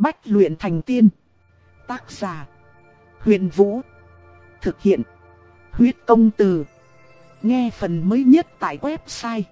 Bách luyện thành tiên. Tác giả: Huyền Vũ. Thực hiện: Huyết Công Từ. Nghe phần mới nhất tại website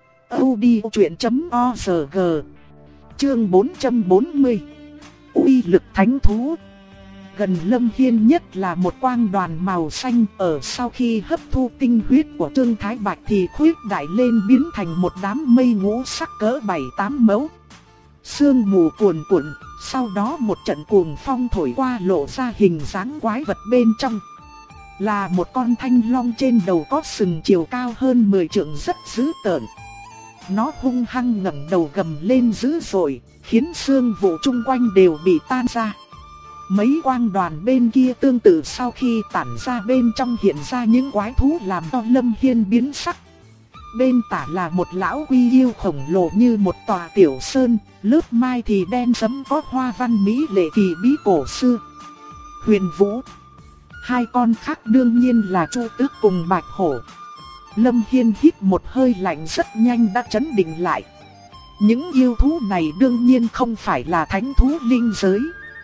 audiochuyện.org. Chương 440. Uy lực thánh thú. Gần Lâm Hiên nhất là một quang đoàn màu xanh, ở sau khi hấp thu tinh huyết của Trương Thái Bạch thì khuếch đại lên biến thành một đám mây ngũ sắc cỡ 7-8 mẫu. Sương mù cuồn cuộn, sau đó một trận cuồng phong thổi qua lộ ra hình dáng quái vật bên trong. Là một con thanh long trên đầu có sừng chiều cao hơn 10 trượng rất dữ tợn. Nó hung hăng ngẩng đầu gầm lên dữ dội, khiến xương vụ chung quanh đều bị tan ra. Mấy quang đoàn bên kia tương tự sau khi tản ra bên trong hiện ra những quái thú làm cho Lâm Hiên biến sắc. Bên tả là một lão quy yêu khổng lồ như một tòa tiểu sơn, lớp mai thì đen sẫm có hoa văn mỹ lệ kỳ bí cổ xưa. Huyền Vũ. Hai con khác đương nhiên là Chu Tước cùng Bạch Hổ. Lâm Hiên hít một hơi lạnh rất nhanh đã trấn định lại. Những yêu thú này đương nhiên không phải là thánh thú linh giới.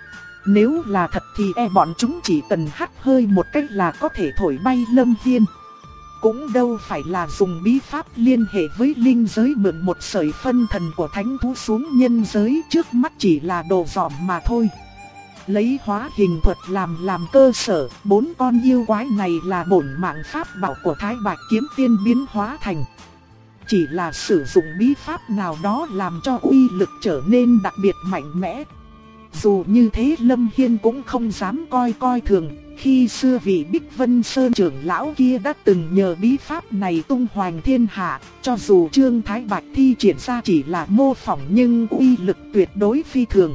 Nếu là thật thì bọn chúng chỉ cần hắt hơi một cách là có thể thổi bay Lâm Hiên. Cũng đâu phải là dùng bí pháp liên hệ với linh giới mượn một sợi phân thần của thánh thú xuống nhân giới, trước mắt chỉ là đồ dỏm mà thôi. Lấy hóa hình thuật làm cơ sở, 4 con yêu quái này là bổn mạng pháp bảo của Thái Bạch kiếm tiên biến hóa thành. Chỉ là sử dụng bí pháp nào đó làm cho uy lực trở nên đặc biệt mạnh mẽ. Dù như thế Lâm Hiên cũng không dám coi thường, khi xưa vị Bích Vân Sơn trưởng lão kia đã từng nhờ bí pháp này tung hoành thiên hạ, cho dù Trương Thái Bạch thi triển ra chỉ là mô phỏng nhưng uy lực tuyệt đối phi thường.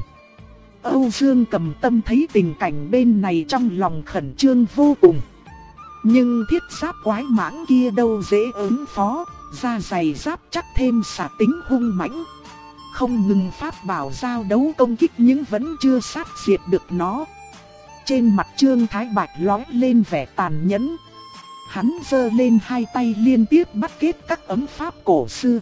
Âu Dương Cầm Tâm thấy tình cảnh bên này trong lòng khẩn trương vô cùng. Nhưng thiết giáp quái mãng kia đâu dễ ứng phó, da dày giáp chắc thêm xả tính hung mãnh. Không ngừng pháp bảo giao đấu công kích nhưng vẫn chưa sát diệt được nó. Trên mặt Trương Thái Bạch lóe lên vẻ tàn nhẫn. Hắn giơ lên hai tay liên tiếp bắt kết các ấm pháp cổ xưa.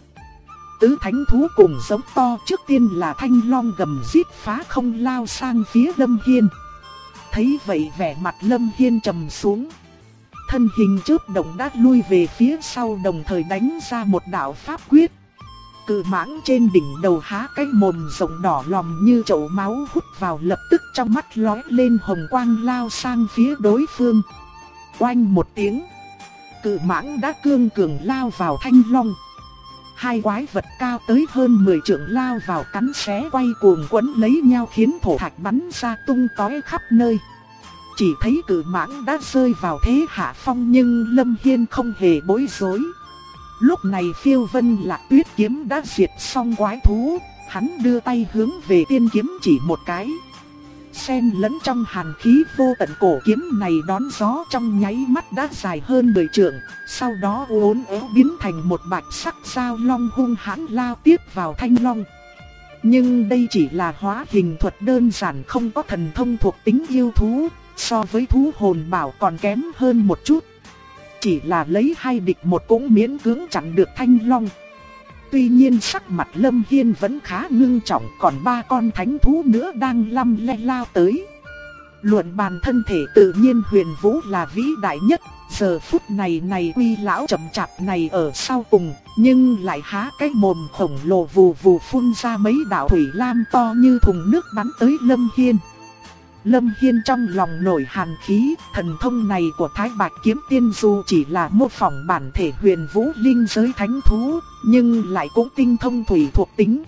Tứ thánh thú cùng giống to, trước tiên là thanh long gầm rít phá không lao sang phía Lâm Hiên. Thấy vậy vẻ mặt Lâm Hiên trầm xuống. Thân hình chớp động đã lui về phía sau, đồng thời đánh ra một đạo pháp quyết. Cự mãng trên đỉnh đầu há cái mồm rộng đỏ lòm như chậu máu hút vào, lập tức trong mắt lóe lên hồng quang lao sang phía đối phương. Oanh một tiếng, cự mãng đã cương cường lao vào thanh long. Hai quái vật cao tới hơn 10 trượng lao vào cắn xé quay cuồng quấn lấy nhau, khiến thổ thạch bắn ra tung tóe khắp nơi. Chỉ thấy cự mãng đã rơi vào thế hạ phong nhưng Lâm Hiên không hề bối rối. Lúc này Phiêu Vân Lạc Tuyết kiếm đã diệt xong quái thú, hắn đưa tay hướng về tiên kiếm chỉ một cái. Xen lẫn trong hàn khí vô tận, cổ kiếm này đón gió trong nháy mắt đã dài hơn 10 trượng, sau đó uốn éo biến thành một bạch sắc dao long hung hãn lao tiếp vào thanh long. Nhưng đây chỉ là hóa hình thuật đơn giản, không có thần thông thuộc tính yêu thú, so với thú hồn bảo còn kém hơn một chút. Chỉ là lấy 2 địch 1 cũng miễn cưỡng chặn được thanh long. Tuy nhiên sắc mặt Lâm Hiên vẫn khá ngưng trọng, còn 3 con thánh thú nữa đang lăm le lao tới. Luận bàn thân thể tự nhiên Huyền Vũ là vĩ đại nhất, giờ phút này Quy lão chậm chạp này ở sau cùng, nhưng lại há cái mồm khổng lồ vù vù phun ra mấy đạo thủy lam to như thùng nước bắn tới Lâm Hiên. Lâm Hiên trong lòng nổi hàn khí, thần thông này của Thái Bạch kiếm tiên dù chỉ là mô phỏng bản thể Huyền Vũ linh giới thánh thú, nhưng lại cũng tinh thông thủy thuộc tính.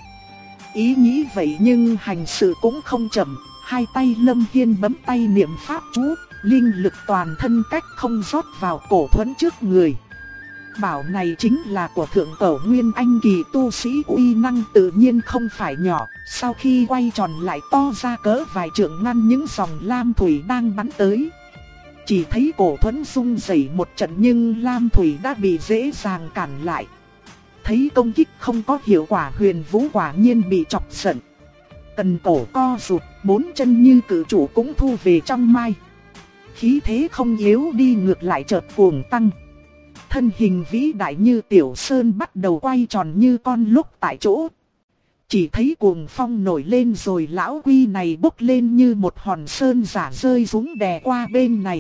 Ý nghĩ vậy nhưng hành sự cũng không chậm, hai tay Lâm Hiên bấm tay niệm pháp chú, linh lực toàn thân cách không rót vào cổ thuẫn trước người. Bảo này chính là của thượng tổ Nguyên Anh kỳ tu sĩ, uy năng tự nhiên không phải nhỏ, sau khi quay tròn lại to ra cỡ vài trượng ngăn những dòng lam thủy đang bắn tới. Chỉ thấy cổ thuẫn rung rẩy một trận nhưng lam thủy đã bị dễ dàng cản lại. Thấy công kích không có hiệu quả, Huyền Vũ quả nhiên bị chọc giận. Cần cổ co rụt, 4 chân như cự chủ cũng thu về trong mai. Khí thế không yếu đi, ngược lại chợt cuồng tăng. Thân hình vĩ đại như tiểu sơn bắt đầu quay tròn như con lúc tại chỗ. Chỉ thấy cuồng phong nổi lên rồi lão quy này bốc lên như một hòn sơn giả rơi xuống đè qua bên này.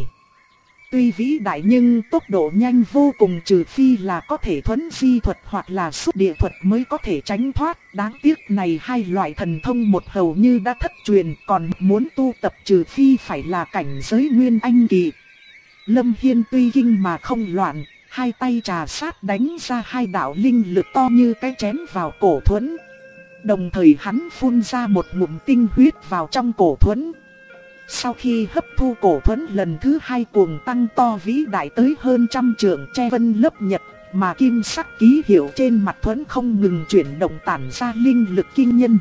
Tuy vĩ đại nhưng tốc độ nhanh vô cùng, trừ phi là có thể thuấn di thuật hoặc là xúc địa thuật mới có thể tránh thoát. Đáng tiếc này hai loại thần thông một hầu như đã thất truyền, còn muốn tu tập trừ phi phải là cảnh giới nguyên anh kỳ. Lâm Hiên tuy kinh mà không loạn, hai tay trà sát đánh ra hai đạo linh lực to như cái chén vào cổ Thuẫn. Đồng thời hắn phun ra một ngụm tinh huyết vào trong cổ Thuẫn. Sau khi hấp thu cổ Thuẫn lần thứ hai, cuồng tăng to vĩ đại tới hơn 100 trượng, che vân lấp nhật, mà kim sắc ký hiệu trên mặt Thuẫn không ngừng chuyển động tản ra linh lực kinh nhân.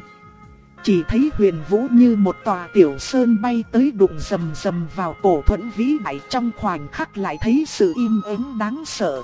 Chỉ thấy Huyền Vũ như một tòa tiểu sơn bay tới đụng rầm rầm vào cổ Thuẫn vĩ đại, trong khoảnh khắc lại thấy sự im ắng đáng sợ.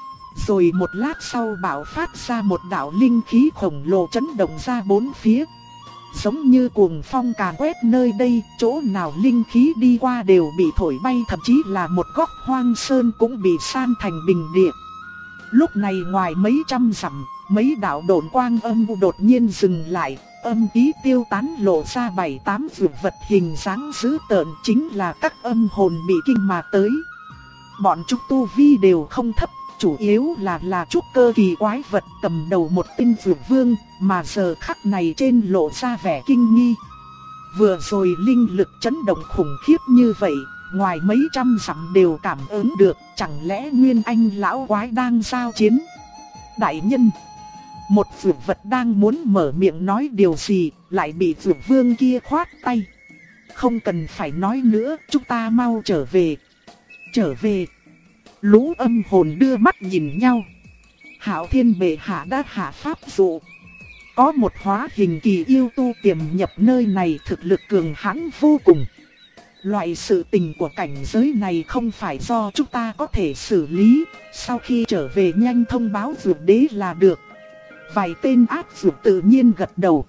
Rồi một lát sau bạo phát ra một đạo linh khí khổng lồ chấn động ra bốn phía. Giống như cuồng phong càn quét nơi đây, chỗ nào linh khí đi qua đều bị thổi bay, thậm chí là một góc hoang sơn cũng bị san thành bình địa. Lúc này ngoài mấy trăm dặm, mấy đạo độn quang âm u đột nhiên dừng lại, âm khí tiêu tán lộ ra 7-8 vượt vật hình dáng dữ tợn, chính là các âm hồn bị kinh mà tới. Bọn chúng tu vi đều không thấp, chủ yếu là trúc cơ kỳ quái vật, cầm đầu một tinh vượt vương, mà giờ khắc này trên lộ ra vẻ kinh nghi. Vừa rồi linh lực chấn động khủng khiếp như vậy, ngoài mấy trăm dặm đều cảm ứng được, chẳng lẽ Nguyên Anh lão quái đang giao chiến? Đại nhân, một vượt vật đang muốn mở miệng nói điều gì, lại bị vượt vương kia khoát tay. Không cần phải nói nữa, chúng ta mau trở về. Trở về. Lũ âm hồn đưa mắt nhìn nhau. Hạo Thiên bệ hạ đã hạ pháp dụ. Có một hóa hình kỳ yêu tu tiềm nhập nơi này, thực lực cường hãn vô cùng. Loại sự tình của cảnh giới này không phải do chúng ta có thể xử lý, sau khi trở về nhanh thông báo vượt đế là được. Vài tên ác vượt tự nhiên gật đầu.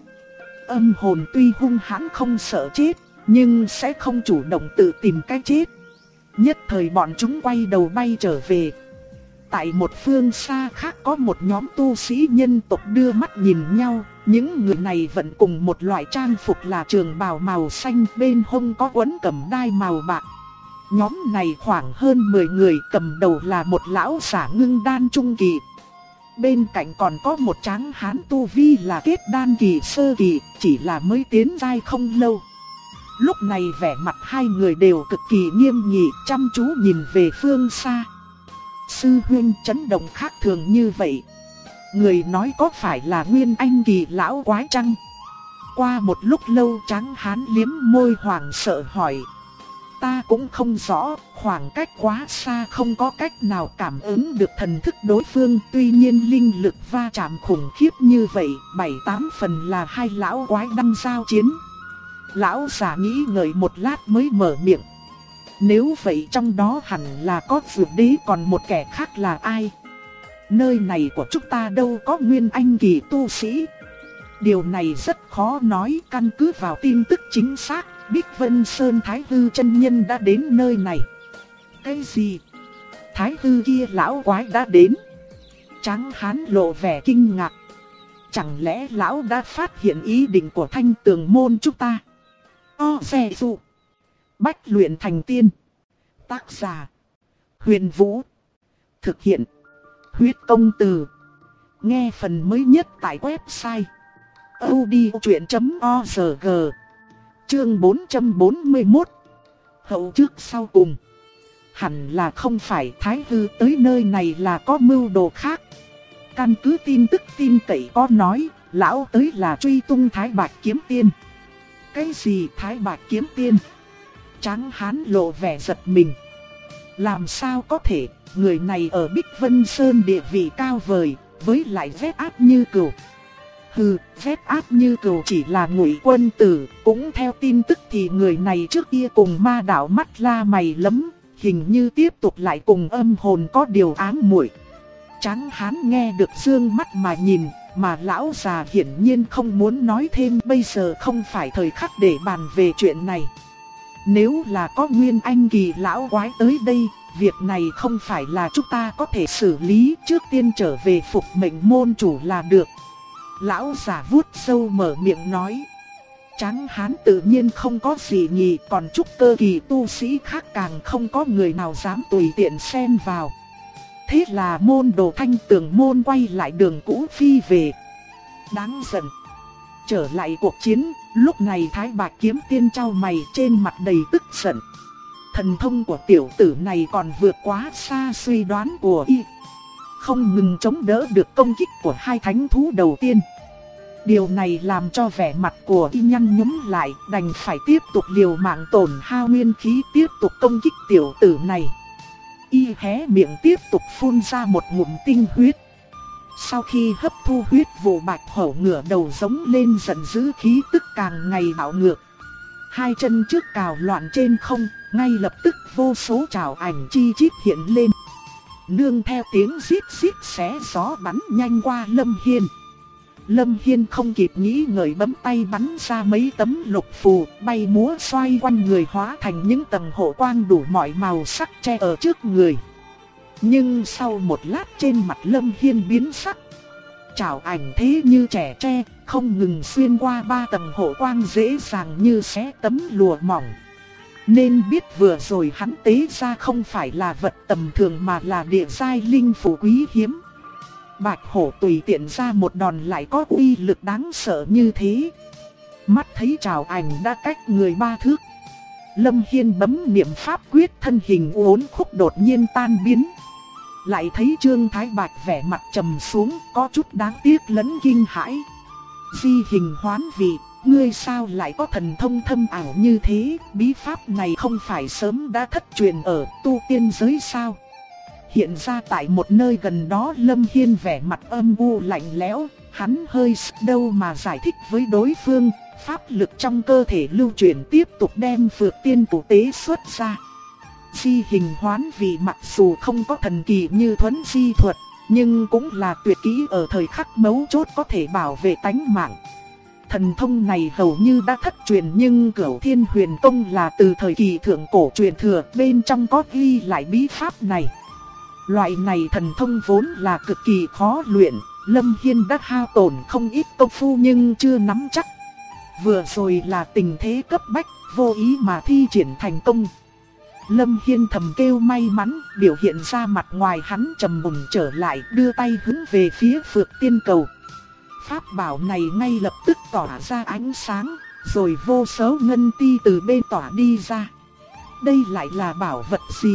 Âm hồn tuy hung hãn không sợ chết, nhưng sẽ không chủ động tự tìm cái chết. Nhất thời bọn chúng quay đầu bay trở về. Tại một phương xa khác có một nhóm tu sĩ nhân tộc đưa mắt nhìn nhau. Những người này vẫn cùng một loại trang phục là trường bào màu xanh, bên hông có quấn cẩm đai màu bạc. Nhóm này khoảng hơn 10 người, cầm đầu là một lão giả ngưng đan trung kỳ. Bên cạnh còn có một tráng hán tu vi là kết đan kỳ sơ kỳ, chỉ là mới tiến giai không lâu. Lúc này vẻ mặt hai người đều cực kỳ nghiêm nghị, chăm chú nhìn về phương xa. Sư huynh, chấn động khác thường như vậy, người nói có phải là Nguyên Anh kỳ lão quái chăng? Qua một lúc lâu tráng hán liếm môi hoảng sợ hỏi. Ta cũng không rõ, khoảng cách quá xa không có cách nào cảm ứng được thần thức đối phương. Tuy nhiên linh lực va chạm khủng khiếp như vậy, 7-8 phần là hai lão quái đang giao chiến. Lão giả nghĩ ngợi một lát mới mở miệng. Nếu vậy trong đó hẳn là có vượt đế, còn một kẻ khác là ai? Nơi này của chúng ta đâu có Nguyên Anh kỳ tu sĩ. Điều này rất khó nói, căn cứ vào tin tức chính xác, Bích Vân Sơn Thái Hư chân nhân đã đến nơi này. Cái gì? Thái Hư kia lão quái đã đến? Tráng hán lộ vẻ kinh ngạc. Chẳng lẽ lão đã phát hiện ý định của Thanh Tường môn chúng ta? Xe dụ. Bách luyện thành tiên. Tác giả Huyền Vũ. Thực hiện Huyết Công Từ. Nghe phần mới nhất tại website audiochuyện.org. Chương 441. Hậu trước sau cùng. Hẳn là không phải Thái Hư tới nơi này là có mưu đồ khác. Căn cứ tin tức tin cậy có nói, lão tới là truy tung Thái Bạch Kiếm Tiên. Cái gì Thái Bạch Kiếm Tiên? Tráng hán lộ vẻ giật mình. Làm sao có thể, người này ở Bích Vân Sơn địa vị cao vời, với lại vét áp như cừu. Hừ, vét áp như cừu chỉ là Ngụy Quân tử. Cũng theo tin tức thì người này trước kia cùng ma đạo mắt la mày lấm, hình như tiếp tục lại cùng âm hồn có điều ám muội. Tráng hán nghe được dương mắt mà nhìn, mà lão già hiển nhiên không muốn nói thêm, bây giờ không phải thời khắc để bàn về chuyện này. Nếu là có Nguyên Anh kỳ lão quái tới đây, việc này không phải là chúng ta có thể xử lý, trước tiên trở về phục mệnh môn chủ là được. Lão già vuốt râu mở miệng nói. Tráng hán tự nhiên không có gì nhỉ, còn trúc cơ kỳ tu sĩ khác càng không có người nào dám tùy tiện xen vào. Thế là môn Đồ Thanh Tường môn quay lại đường cũ phi về. Đáng giận. Trở lại cuộc chiến, lúc này Thái Bạch Kiếm Tiên chau mày, trên mặt đầy tức giận. Thần thông của tiểu tử này còn vượt quá xa suy đoán của y, không ngừng chống đỡ được công kích của hai thánh thú đầu tiên. Điều này làm cho vẻ mặt của y nhăn nhúm lại, đành phải tiếp tục liều mạng tổn hao nguyên khí tiếp tục công kích tiểu tử này. Y hé miệng tiếp tục phun ra một ngụm tinh huyết. Sau khi hấp thu huyết vụ, Bạch Hổ ngửa đầu giống lên giận dữ, khí tức càng ngày bạo ngược. Hai chân trước cào loạn trên không, ngay lập tức vô số trảo ảnh chi chít hiện lên. Nương theo tiếng rít rít xé gió bắn nhanh qua Lâm Hiên. Lâm Hiên không kịp nghĩ ngợi bấm tay bắn ra mấy tấm lục phù, bay múa xoay quanh người hóa thành những tầng hộ quang đủ mọi màu sắc che ở trước người. Nhưng sau một lát trên mặt Lâm Hiên biến sắc. Trảo ảnh thế như trẻ tre, không ngừng xuyên qua ba tầng hộ quang dễ dàng như xé tấm lụa mỏng. Nên biết vừa rồi hắn tế ra không phải là vật tầm thường mà là địa giai linh phù quý hiếm. Bạch Hổ tùy tiện ra một đòn lại có uy lực đáng sợ như thế. Mắt thấy trảo ảnh đã cách người 3 thước. Lâm Hiên bấm niệm pháp quyết, thân hình uốn khúc đột nhiên tan biến. Lại thấy Trương Thái Bạch vẻ mặt trầm xuống, có chút đáng tiếc lẫn kinh hãi. Di hình hoán vị, ngươi sao lại có thần thông thâm ảo như thế? Bí pháp này không phải sớm đã thất truyền ở tu tiên giới sao? Hiện ra tại một nơi gần đó. Lâm Hiên vẻ mặt âm u lạnh lẽo, hắn hơi sức đâu mà giải thích với đối phương. Pháp lực trong cơ thể lưu chuyển tiếp tục đem Phược Tiên Phủ tế xuất ra. Di hình hoán vị mặc dù không có thần kỳ như Thuấn Di thuật, nhưng cũng là tuyệt kỹ ở thời khắc mấu chốt có thể bảo vệ tánh mạng. Thần thông này hầu như đã thất truyền, nhưng Cửu Thiên Huyền Tông là từ thời kỳ thượng cổ truyền thừa, bên trong có ghi lại bí pháp này. Loại này thần thông vốn là cực kỳ khó luyện, Lâm Hiên đã hao tổn không ít công phu nhưng chưa nắm chắc. Vừa rồi là tình thế cấp bách, vô ý mà thi triển thành công. Lâm Hiên thầm kêu may mắn, biểu hiện ra mặt ngoài hắn trầm mùng trở lại, đưa tay hướng về phía Phược Tiên Cầu. Pháp bảo này ngay lập tức tỏa ra ánh sáng, rồi vô số ngân ti từ bên tỏa đi ra. Đây lại là bảo vật gì?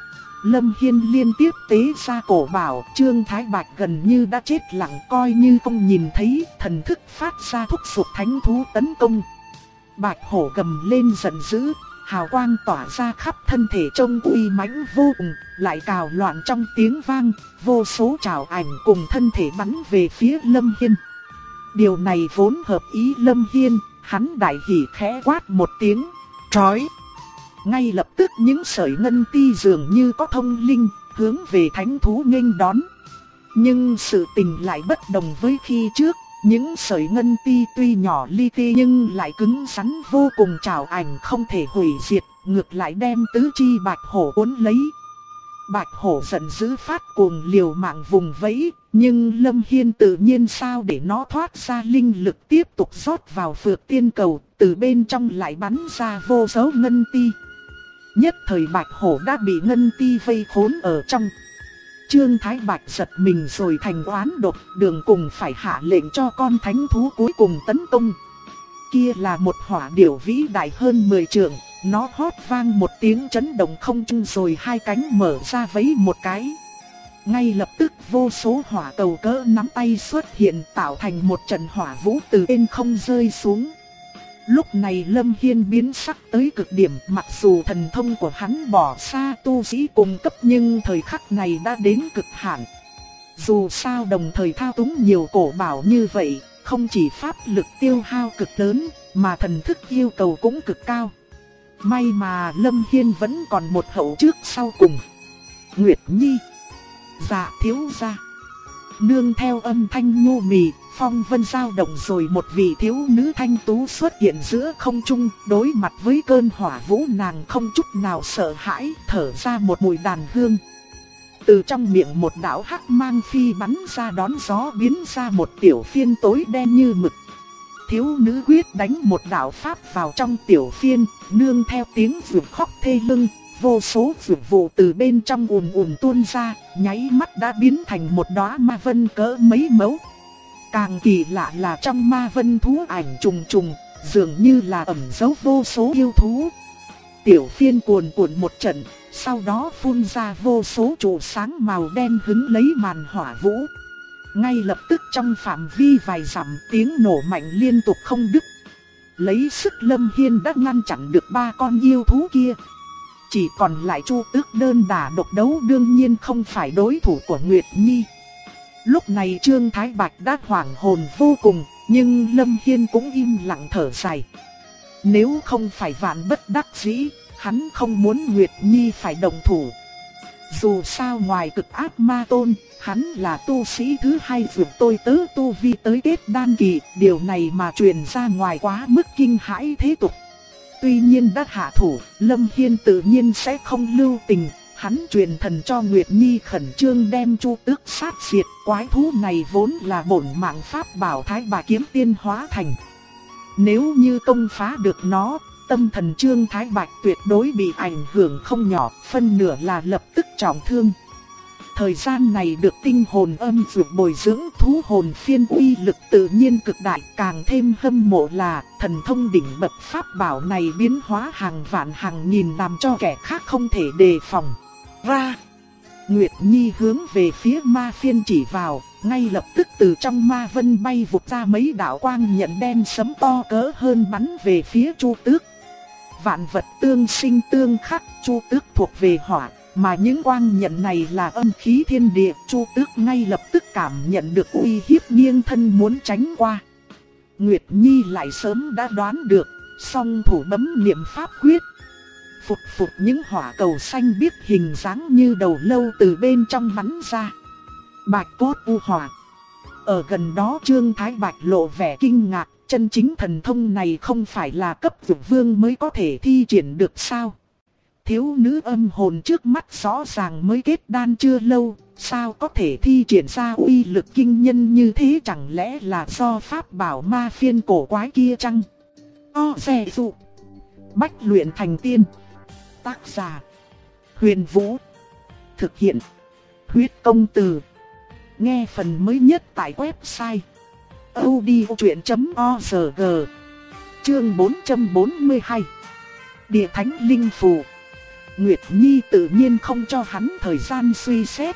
Lâm Hiên liên tiếp tế ra cổ bảo, Trương Thái Bạch gần như đã chết lặng coi như không nhìn thấy, thần thức phát ra thúc giục thánh thú tấn công. Bạch Hổ gầm lên giận dữ, hào quang tỏa ra khắp thân thể trông uy mãnh vô cùng, lại cào loạn trong tiếng vang, vô số trảo ảnh cùng thân thể bắn về phía Lâm Hiên. Điều này vốn hợp ý Lâm Hiên, hắn đại hỉ khẽ quát một tiếng, trói. Ngay lập tức những sợi ngân ti dường như có thông linh, hướng về thánh thú nghênh đón. Nhưng sự tình lại bất đồng với khi trước, những sợi ngân ti tuy nhỏ li ti nhưng lại cứng rắn vô cùng, trảo ảnh không thể hủy diệt, ngược lại đem tứ chi Bạch Hổ cuốn lấy. Bạch Hổ giận dữ phát cuồng liều mạng vùng vẫy, nhưng Lâm Hiên tự nhiên sao để nó thoát ra linh lực tiếp tục rót vào Phược Tiên Cầu, từ bên trong lại bắn ra vô số ngân ti. Nhất thời Bạch Hổ đã bị ngân ti vây khốn ở trong. Trương Thái Bạch giật mình rồi thành oán độc, đường cùng phải hạ lệnh cho con thánh thú cuối cùng tấn công. Kia là một hỏa điểu vĩ đại hơn 10 trượng, nó hót vang một tiếng chấn động không trung rồi hai cánh mở ra vẫy một cái. Ngay lập tức vô số hỏa cầu cỡ nắm tay xuất hiện, tạo thành một trận hỏa vũ từ trên không rơi xuống. Lúc này Lâm Hiên biến sắc tới cực điểm, mặc dù thần thông của hắn bỏ xa tu sĩ cùng cấp nhưng thời khắc này đã đến cực hạn. Dù sao đồng thời thao túng nhiều cổ bảo như vậy, không chỉ pháp lực tiêu hao cực lớn, mà thần thức yêu cầu cũng cực cao. May mà Lâm Hiên vẫn còn một hậu trước sau cùng. Nguyệt Nhi, dạ thiếu gia. Nương theo âm thanh nhu mì, phong vân dao động rồi một vị thiếu nữ thanh tú xuất hiện giữa không trung, đối mặt với cơn hỏa vũ nàng không chút nào sợ hãi, thở ra một mùi đàn hương. Từ trong miệng một đạo hắc mang phi bắn ra đón gió biến ra một tiểu phiên tối đen như mực. Thiếu nữ quyết đánh một đạo pháp vào trong tiểu phiên, nương theo tiếng vượt khóc thê lưng, vô số vượt vụ từ bên trong ùn ùn tuôn ra, nháy mắt đã biến thành một đóa ma vân cỡ mấy mẫu. Càng kỳ lạ là trong ma vân thú ảnh trùng trùng, dường như là ẩn giấu vô số yêu thú. Tiểu phiên cuồn cuộn một trận, sau đó phun ra vô số trụ sáng màu đen hứng lấy màn hỏa vũ. Ngay lập tức trong phạm vi vài dặm tiếng nổ mạnh liên tục không đứt. Lấy sức Lâm Hiên đã ngăn chặn được 3 con yêu thú kia. Chỉ còn lại Chu Tước đơn đả độc đấu đương nhiên không phải đối thủ của Nguyệt Nhi. Lúc này Trương Thái Bạch đã hoảng hồn vô cùng, nhưng Lâm Hiên cũng im lặng thở dài. Nếu không phải vạn bất đắc dĩ, hắn không muốn Nguyệt Nhi phải động thủ. Dù sao ngoài cực ác ma tôn, hắn là tu sĩ thứ 2 vượt tôi tớ tu vi tới kết đan kỳ, điều này mà truyền ra ngoài quá mức kinh hãi thế tục. Tuy nhiên đã hạ thủ, Lâm Hiên tự nhiên sẽ không lưu tình, hắn truyền thần cho Nguyệt Nhi khẩn trương đem Chu Tước sát diệt, quái thú này vốn là bổn mạng pháp bảo Thái Bà kiếm tiên hóa thành. Nếu như công phá được nó, tâm thần Trương Thái Bạch tuyệt đối bị ảnh hưởng không nhỏ, phân nửa là lập tức trọng thương. Thời gian này được tinh hồn âm dược bồi dưỡng, thú hồn phiên uy lực tự nhiên cực đại, càng thêm hâm mộ là thần thông đỉnh bậc pháp bảo này biến hóa hàng vạn hàng nghìn làm cho kẻ khác không thể đề phòng. Ra, Nguyệt Nhi hướng về phía ma phiên chỉ vào, ngay lập tức từ trong ma vân bay vụt ra mấy đạo quang nhận đen sấm to cỡ hơn bắn về phía Chu Tước. Vạn vật tương sinh tương khắc, Chu Tước thuộc về hỏa, mà những quang nhận này là âm khí thiên địa. Chu Tước ngay lập tức cảm nhận được uy hiếp, nghiêng thân muốn tránh qua. Nguyệt Nhi lại sớm đã đoán được, song thủ bấm niệm pháp quyết. Phụt phụt những hỏa cầu xanh biếc hình dáng như đầu lâu từ bên trong bắn ra. Bạch cốt u hỏa. Ở gần đó Trương Thái Bạch lộ vẻ kinh ngạc, chân chính thần thông này không phải là cấp vực vương mới có thể thi triển được sao? Thiếu nữ âm hồn trước mắt rõ ràng mới kết đan chưa lâu, sao có thể thi triển ra uy lực kinh nhân như thế, chẳng lẽ là do pháp bảo ma phiên cổ quái kia chăng? Xe dụ. Bách luyện thành tiên. Tác giả Huyền Vũ. Thực hiện Huyết Công Từ. Nghe phần mới nhất tại website audiochuyện.org. Chương 442. Địa Thánh Linh Phù. Nguyệt Nhi tự nhiên không cho hắn thời gian suy xét.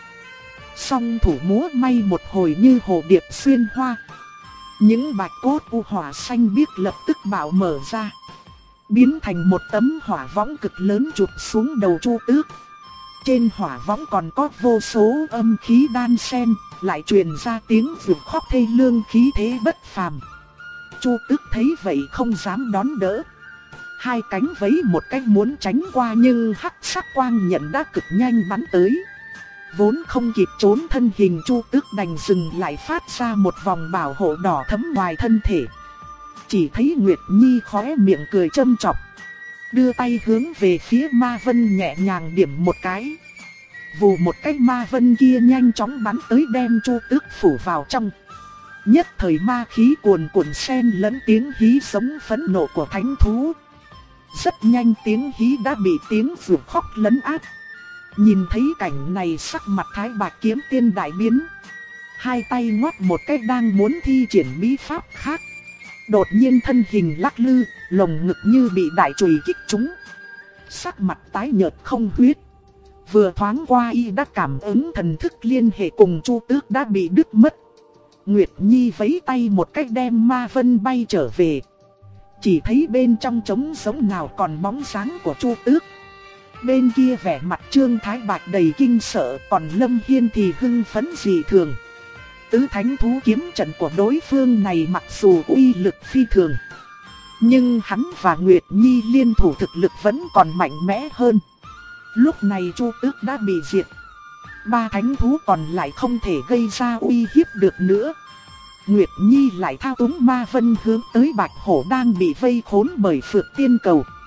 Song thủ múa may một hồi như hồ điệp xuyên hoa. Những bạch cốt u hỏa xanh biếc lập tức bạo mở ra, biến thành một tấm hỏa võng cực lớn chụp xuống đầu Chu Tước. Trên hỏa võng còn có vô số âm khí đan xen, lại truyền ra tiếng vượt khóc thê lương, khí thế bất phàm. Chu Tước thấy vậy không dám đón đỡ, hai cánh vẫy một cách muốn tránh qua, nhưng hắc sắc quang nhận đã cực nhanh bắn tới. Vốn không kịp trốn, thân hình Chu Tước đành dừng lại, phát ra một vòng bảo hộ đỏ thẫm ngoài thân thể. Chỉ thấy Nguyệt Nhi khóe miệng cười châm chọc, đưa tay hướng về phía ma vân nhẹ nhàng điểm một cái. Vù một cái ma vân kia nhanh chóng bắn tới đem Chu Tước phủ vào trong. Nhất thời ma khí cuồn cuộn xen lẫn tiếng hí sống phẫn nộ của thánh thú. Rất nhanh tiếng hí đã bị tiếng vượt khóc lấn át. Nhìn thấy cảnh này sắc mặt Thái Bạch kiếm tiên đại biến. Hai tay ngoắt một cái đang muốn thi triển bí pháp khác. Đột nhiên thân hình lắc lư, lồng ngực như bị đại chùy kích trúng. Sắc mặt tái nhợt không huyết. Vừa thoáng qua y đã cảm ứng thần thức liên hệ cùng Chu Tước đã bị đứt mất. Nguyệt Nhi vẫy tay một cách đem ma vân bay trở về. Chỉ thấy bên trong trống giống nào còn bóng dáng của Chu Tước. Bên kia vẻ mặt Trương Thái Bạch đầy kinh sợ, còn Lâm Hiên thì hưng phấn dị thường. Tứ thánh thú kiếm trận của đối phương này mặc dù uy lực phi thường, nhưng hắn và Nguyệt Nhi liên thủ thực lực vẫn còn mạnh mẽ hơn. Lúc này Chu Tước đã bị diệt, ba thánh thú còn lại không thể gây ra uy hiếp được nữa. Nguyệt Nhi lại thao túng ma vân hướng tới Bạch Hổ đang bị vây khốn bởi Phượng Tiên Cầu.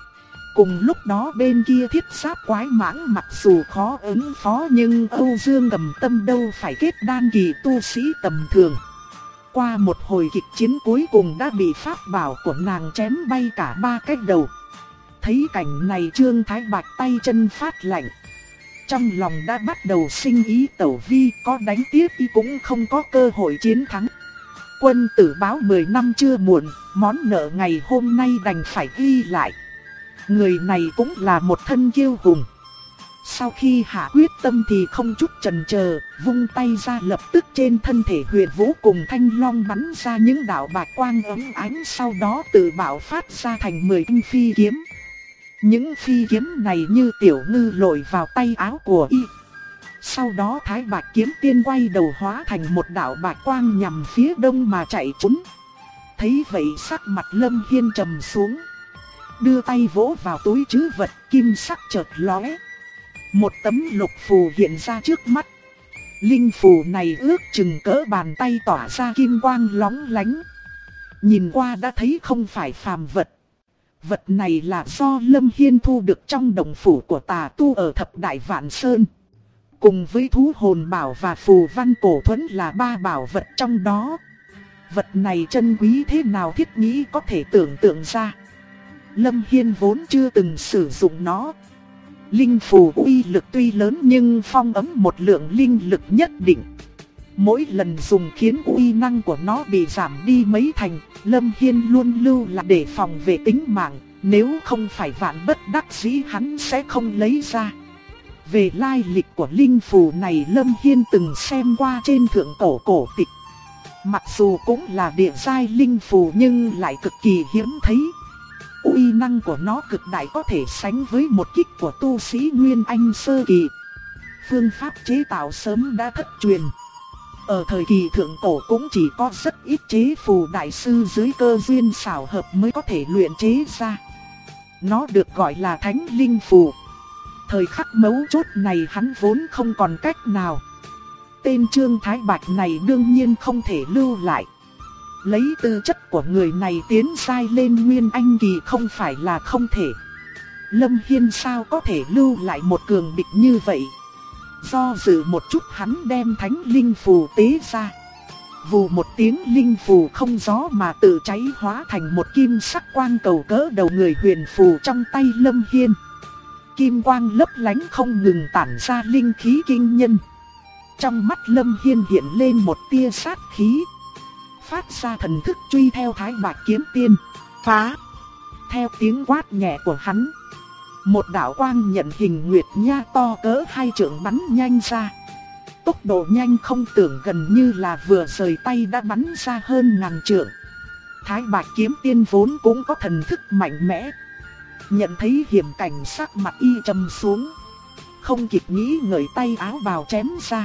Cùng lúc đó bên kia thiết giáp quái mãng mặc dù khó ứng phó nhưng Âu Dương Cầm Tâm đâu phải kết đan kỳ tu sĩ tầm thường. Qua một hồi kịch chiến cuối cùng đã bị pháp bảo của nàng chém bay cả 3 cái đầu. Thấy cảnh này Trương Thái Bạch tay chân phát lạnh. Trong lòng đã bắt đầu sinh ý tẩu vi, có đánh tiếp y cũng không có cơ hội chiến thắng. Quân tử báo 10 năm chưa muộn, món nợ ngày hôm nay đành phải ghi lại. Người này cũng là một thân kiêu hùng. Sau khi hạ quyết tâm thì không chút chần chờ, vung tay ra lập tức trên thân thể Huyền Vũ cùng Thanh Long bắn ra những đạo bạch quang ấm ánh, sau đó tự bạo phát ra thành 10 thanh phi kiếm. Những phi kiếm này như tiểu ngư lội vào tay áo của y. Sau đó Thái Bạch Kiếm Tiên quay đầu hóa thành một đạo bạch quang nhằm phía đông mà chạy trốn. Thấy vậy sắc mặt Lâm Hiên trầm xuống, đưa tay vỗ vào túi trữ vật, kim sắc chợt lóe. Một tấm lục phù hiện ra trước mắt. Linh phù này ước chừng cỡ bàn tay tỏa ra kim quang lóng lánh. Nhìn qua đã thấy không phải phàm vật. Vật này là do Lâm Hiên thu được trong đồng phủ của tà tu ở Thập Đại Vạn Sơn. Cùng với thú hồn bảo và phù văn cổ thuẫn là 3 bảo vật trong đó. Vật này chân quý thế nào thiết nghĩ có thể tưởng tượng ra. Lâm Hiên vốn chưa từng sử dụng nó. Linh phù uy lực tuy lớn nhưng phong ấm một lượng linh lực nhất định. Mỗi lần dùng khiến uy năng của nó bị giảm đi mấy thành. Lâm Hiên luôn lưu lại để phòng vệ tính mạng. Nếu không phải vạn bất đắc dĩ hắn sẽ không lấy ra. Về lai lịch của linh phù này Lâm Hiên từng xem qua trên thượng cổ tịch. Mặc dù cũng là địa giai linh phù nhưng lại cực kỳ hiếm thấy. Uy năng của nó cực đại, có thể sánh với một kích của tu sĩ Nguyên Anh sơ kỳ. Phương pháp chế tạo sớm đã thất truyền. Ở thời kỳ thượng cổ cũng chỉ có rất ít chế phù đại sư dưới cơ duyên xảo hợp mới có thể luyện chế ra. Nó được gọi là thánh linh phù. Thời khắc mấu chốt này hắn vốn không còn cách nào. Tên Trương Thái Bạch này đương nhiên không thể lưu lại. Lấy tư chất của người này tiến giai lên Nguyên Anh kỳ không phải là không thể. Lâm Hiên sao có thể lưu lại một cường địch như vậy. Do dự một chút hắn đem thánh linh phù tế ra. Vù một tiếng linh phù không gió mà tự cháy hóa thành một kim sắc quang cầu cỡ đầu người huyền phù trong tay Lâm Hiên. Kim quang lấp lánh không ngừng tản ra linh khí kinh nhân. Trong mắt Lâm Hiên hiện lên một tia sát khí. Phát ra thần thức truy theo Thái Bạch Kiếm Tiên. Phá! Theo tiếng quát nhẹ của hắn, một đạo quang nhận hình nguyệt nha to cỡ 2 trượng bắn nhanh ra. Tốc độ nhanh không tưởng, gần như là vừa rời tay đã bắn ra hơn 1000 trượng. Thái Bạch Kiếm Tiên vốn cũng có thần thức mạnh mẽ. Nhận thấy hiểm cảnh sắc mặt y trầm xuống. Không kịp nghĩ ngợi tay áo bào chém ra.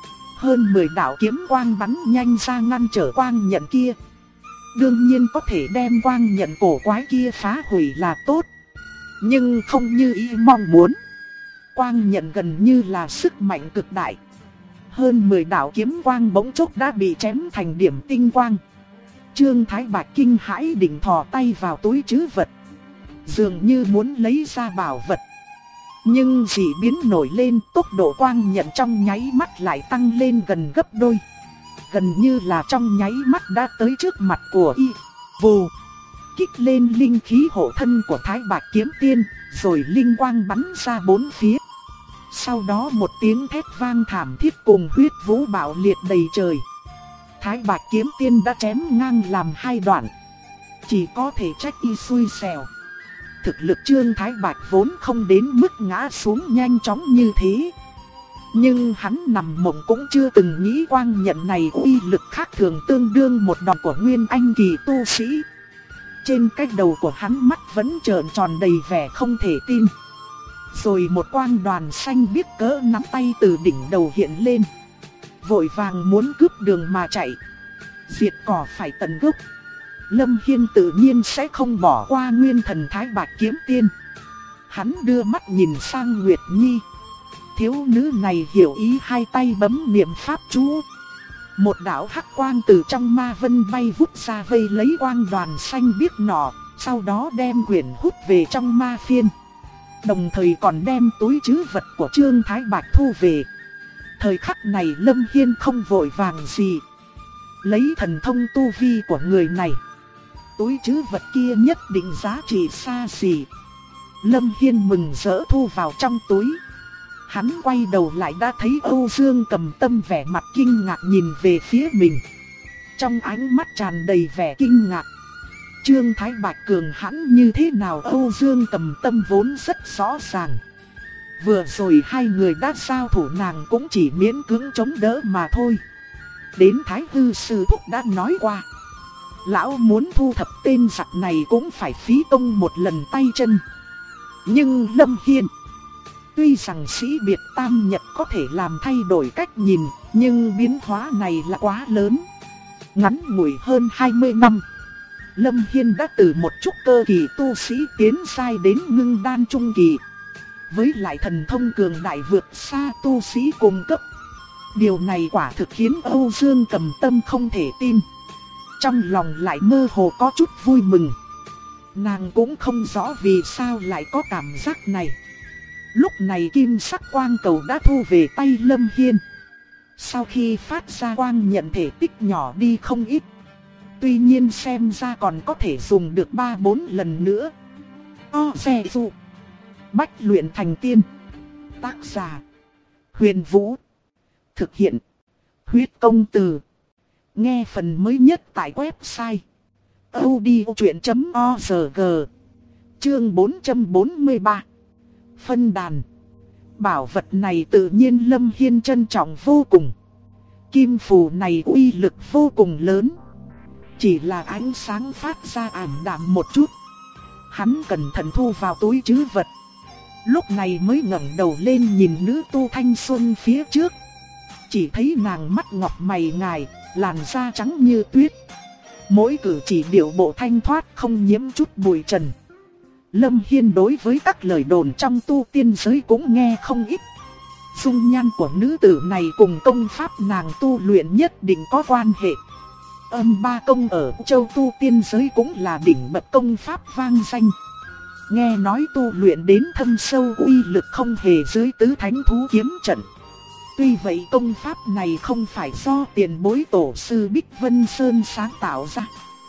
Hơn 10 đạo kiếm quang bắn nhanh ra ngăn trở quang nhận kia. Đương nhiên có thể đem quang nhận cổ quái kia phá hủy là tốt. Nhưng không như ý mong muốn. Quang nhận gần như là sức mạnh cực đại. Hơn 10 đạo kiếm quang bỗng chốc đã bị chém thành điểm tinh quang. Trương Thái Bạch kinh hãi định thò tay vào túi trữ vật, dường như muốn lấy ra bảo vật. Nhưng dị biến nổi lên, tốc độ quang nhận trong nháy mắt lại tăng lên gần gấp đôi. Gần như là trong nháy mắt đã tới trước mặt của y. Vù! Kích lên linh khí hộ thân của Thái Bạch Kiếm Tiên, rồi linh quang bắn ra bốn phía. Sau đó một tiếng thét vang thảm thiết cùng huyết vũ bạo liệt đầy trời. Thái Bạch Kiếm Tiên đã chém ngang làm 2 đoạn. Chỉ có thể trách y xui xẻo. Thực lực Trương Thái Bạch vốn không đến mức ngã xuống nhanh chóng như thế. Nhưng hắn nằm mộng cũng chưa từng nghĩ quang nhận này uy lực khác thường, tương đương một đòn của Nguyên Anh kỳ tu sĩ. Trên cái đầu của hắn mắt vẫn trợn tròn đầy vẻ không thể tin. Rồi một quang đoàn xanh biếc cỡ nắm tay từ đỉnh đầu hiện lên. Vội vàng muốn cướp đường mà chạy. Diệt cỏ phải tận gốc. Lâm Hiên tự nhiên sẽ không bỏ qua nguyên thần Thái Bạch Kiếm Tiên. Hắn đưa mắt nhìn sang Nguyệt Nhi. Thiếu nữ này hiểu ý, hai tay bấm niệm pháp chú. Một đạo hắc quang từ trong ma vân bay vút ra vây lấy quang đoàn xanh biếc nọ. Sau đó đem quyển hút về trong ma phiên. Đồng thời còn đem túi trữ vật của Trương Thái Bạch thu về. Thời khắc này Lâm Hiên không vội vàng gì. Lấy thần thông tu vi của người này, túi trữ vật kia nhất định giá trị xa xỉ. Lâm Hiên mừng rỡ thu vào trong túi. Hắn quay đầu lại đã thấy Âu Dương Cầm Tâm vẻ mặt kinh ngạc nhìn về phía mình. Trong ánh mắt tràn đầy vẻ kinh ngạc. Trương Thái Bạch cường hãn như thế nào Âu Dương Cầm Tâm vốn rất rõ ràng. Vừa rồi hai người đã giao thủ, nàng cũng chỉ miễn cưỡng chống đỡ mà thôi. Đến Thái Hư Sư Thúc đã nói qua, lão muốn thu thập tên giặc này cũng phải phí công một lần tay chân. Nhưng Lâm Hiên, tuy rằng sĩ biệt tam nhật có thể làm thay đổi cách nhìn, nhưng biến hóa này là quá lớn. Ngắn ngủi hơn 20 năm, Lâm Hiên đã từ một trúc cơ kỳ tu sĩ tiến sai đến ngưng đan trung kỳ. Với lại thần thông cường đại vượt xa tu sĩ cùng cấp. Điều này quả thực khiến Âu Dương Cầm Tâm không thể tin. Trong lòng lại mơ hồ có chút vui mừng. Nàng cũng không rõ vì sao lại có cảm giác này. Lúc này kim sắc quang cầu đã thu về tay Lâm Hiên. Sau khi phát ra quang nhận thể tích nhỏ đi không ít. Tuy nhiên xem ra còn có thể dùng được 3-4 lần nữa. Xe dụ Bách luyện thành tiên. Tác giả Huyền Vũ. Thực hiện Huyết Công Từ. Nghe phần mới nhất tại website audiochuyện.org. Chương 443. Phân đàn. Bảo vật này tự nhiên Lâm Hiên trân trọng vô cùng. Kim phù này uy lực vô cùng lớn. Chỉ là ánh sáng phát ra ảm đạm một chút. Hắn cẩn thận thu vào túi trữ vật. Lúc này mới ngẩng đầu lên nhìn nữ tu thanh xuân phía trước. Chỉ thấy nàng mắt ngọc mày ngài, làn da trắng như tuyết. Mỗi cử chỉ điệu bộ thanh thoát không nhiễm chút bụi trần. Lâm Hiên đối với các lời đồn trong tu tiên giới cũng nghe không ít. Dung nhan của nữ tử này cùng công pháp nàng tu luyện nhất định có quan hệ. Âm ba công ở châu tu tiên giới cũng là đỉnh bậc công pháp vang danh. Nghe nói tu luyện đến thâm sâu uy lực không hề dưới tứ thánh thú kiếm trận. Tuy vậy công pháp này không phải do tiền bối tổ sư Bích Vân Sơn sáng tạo ra,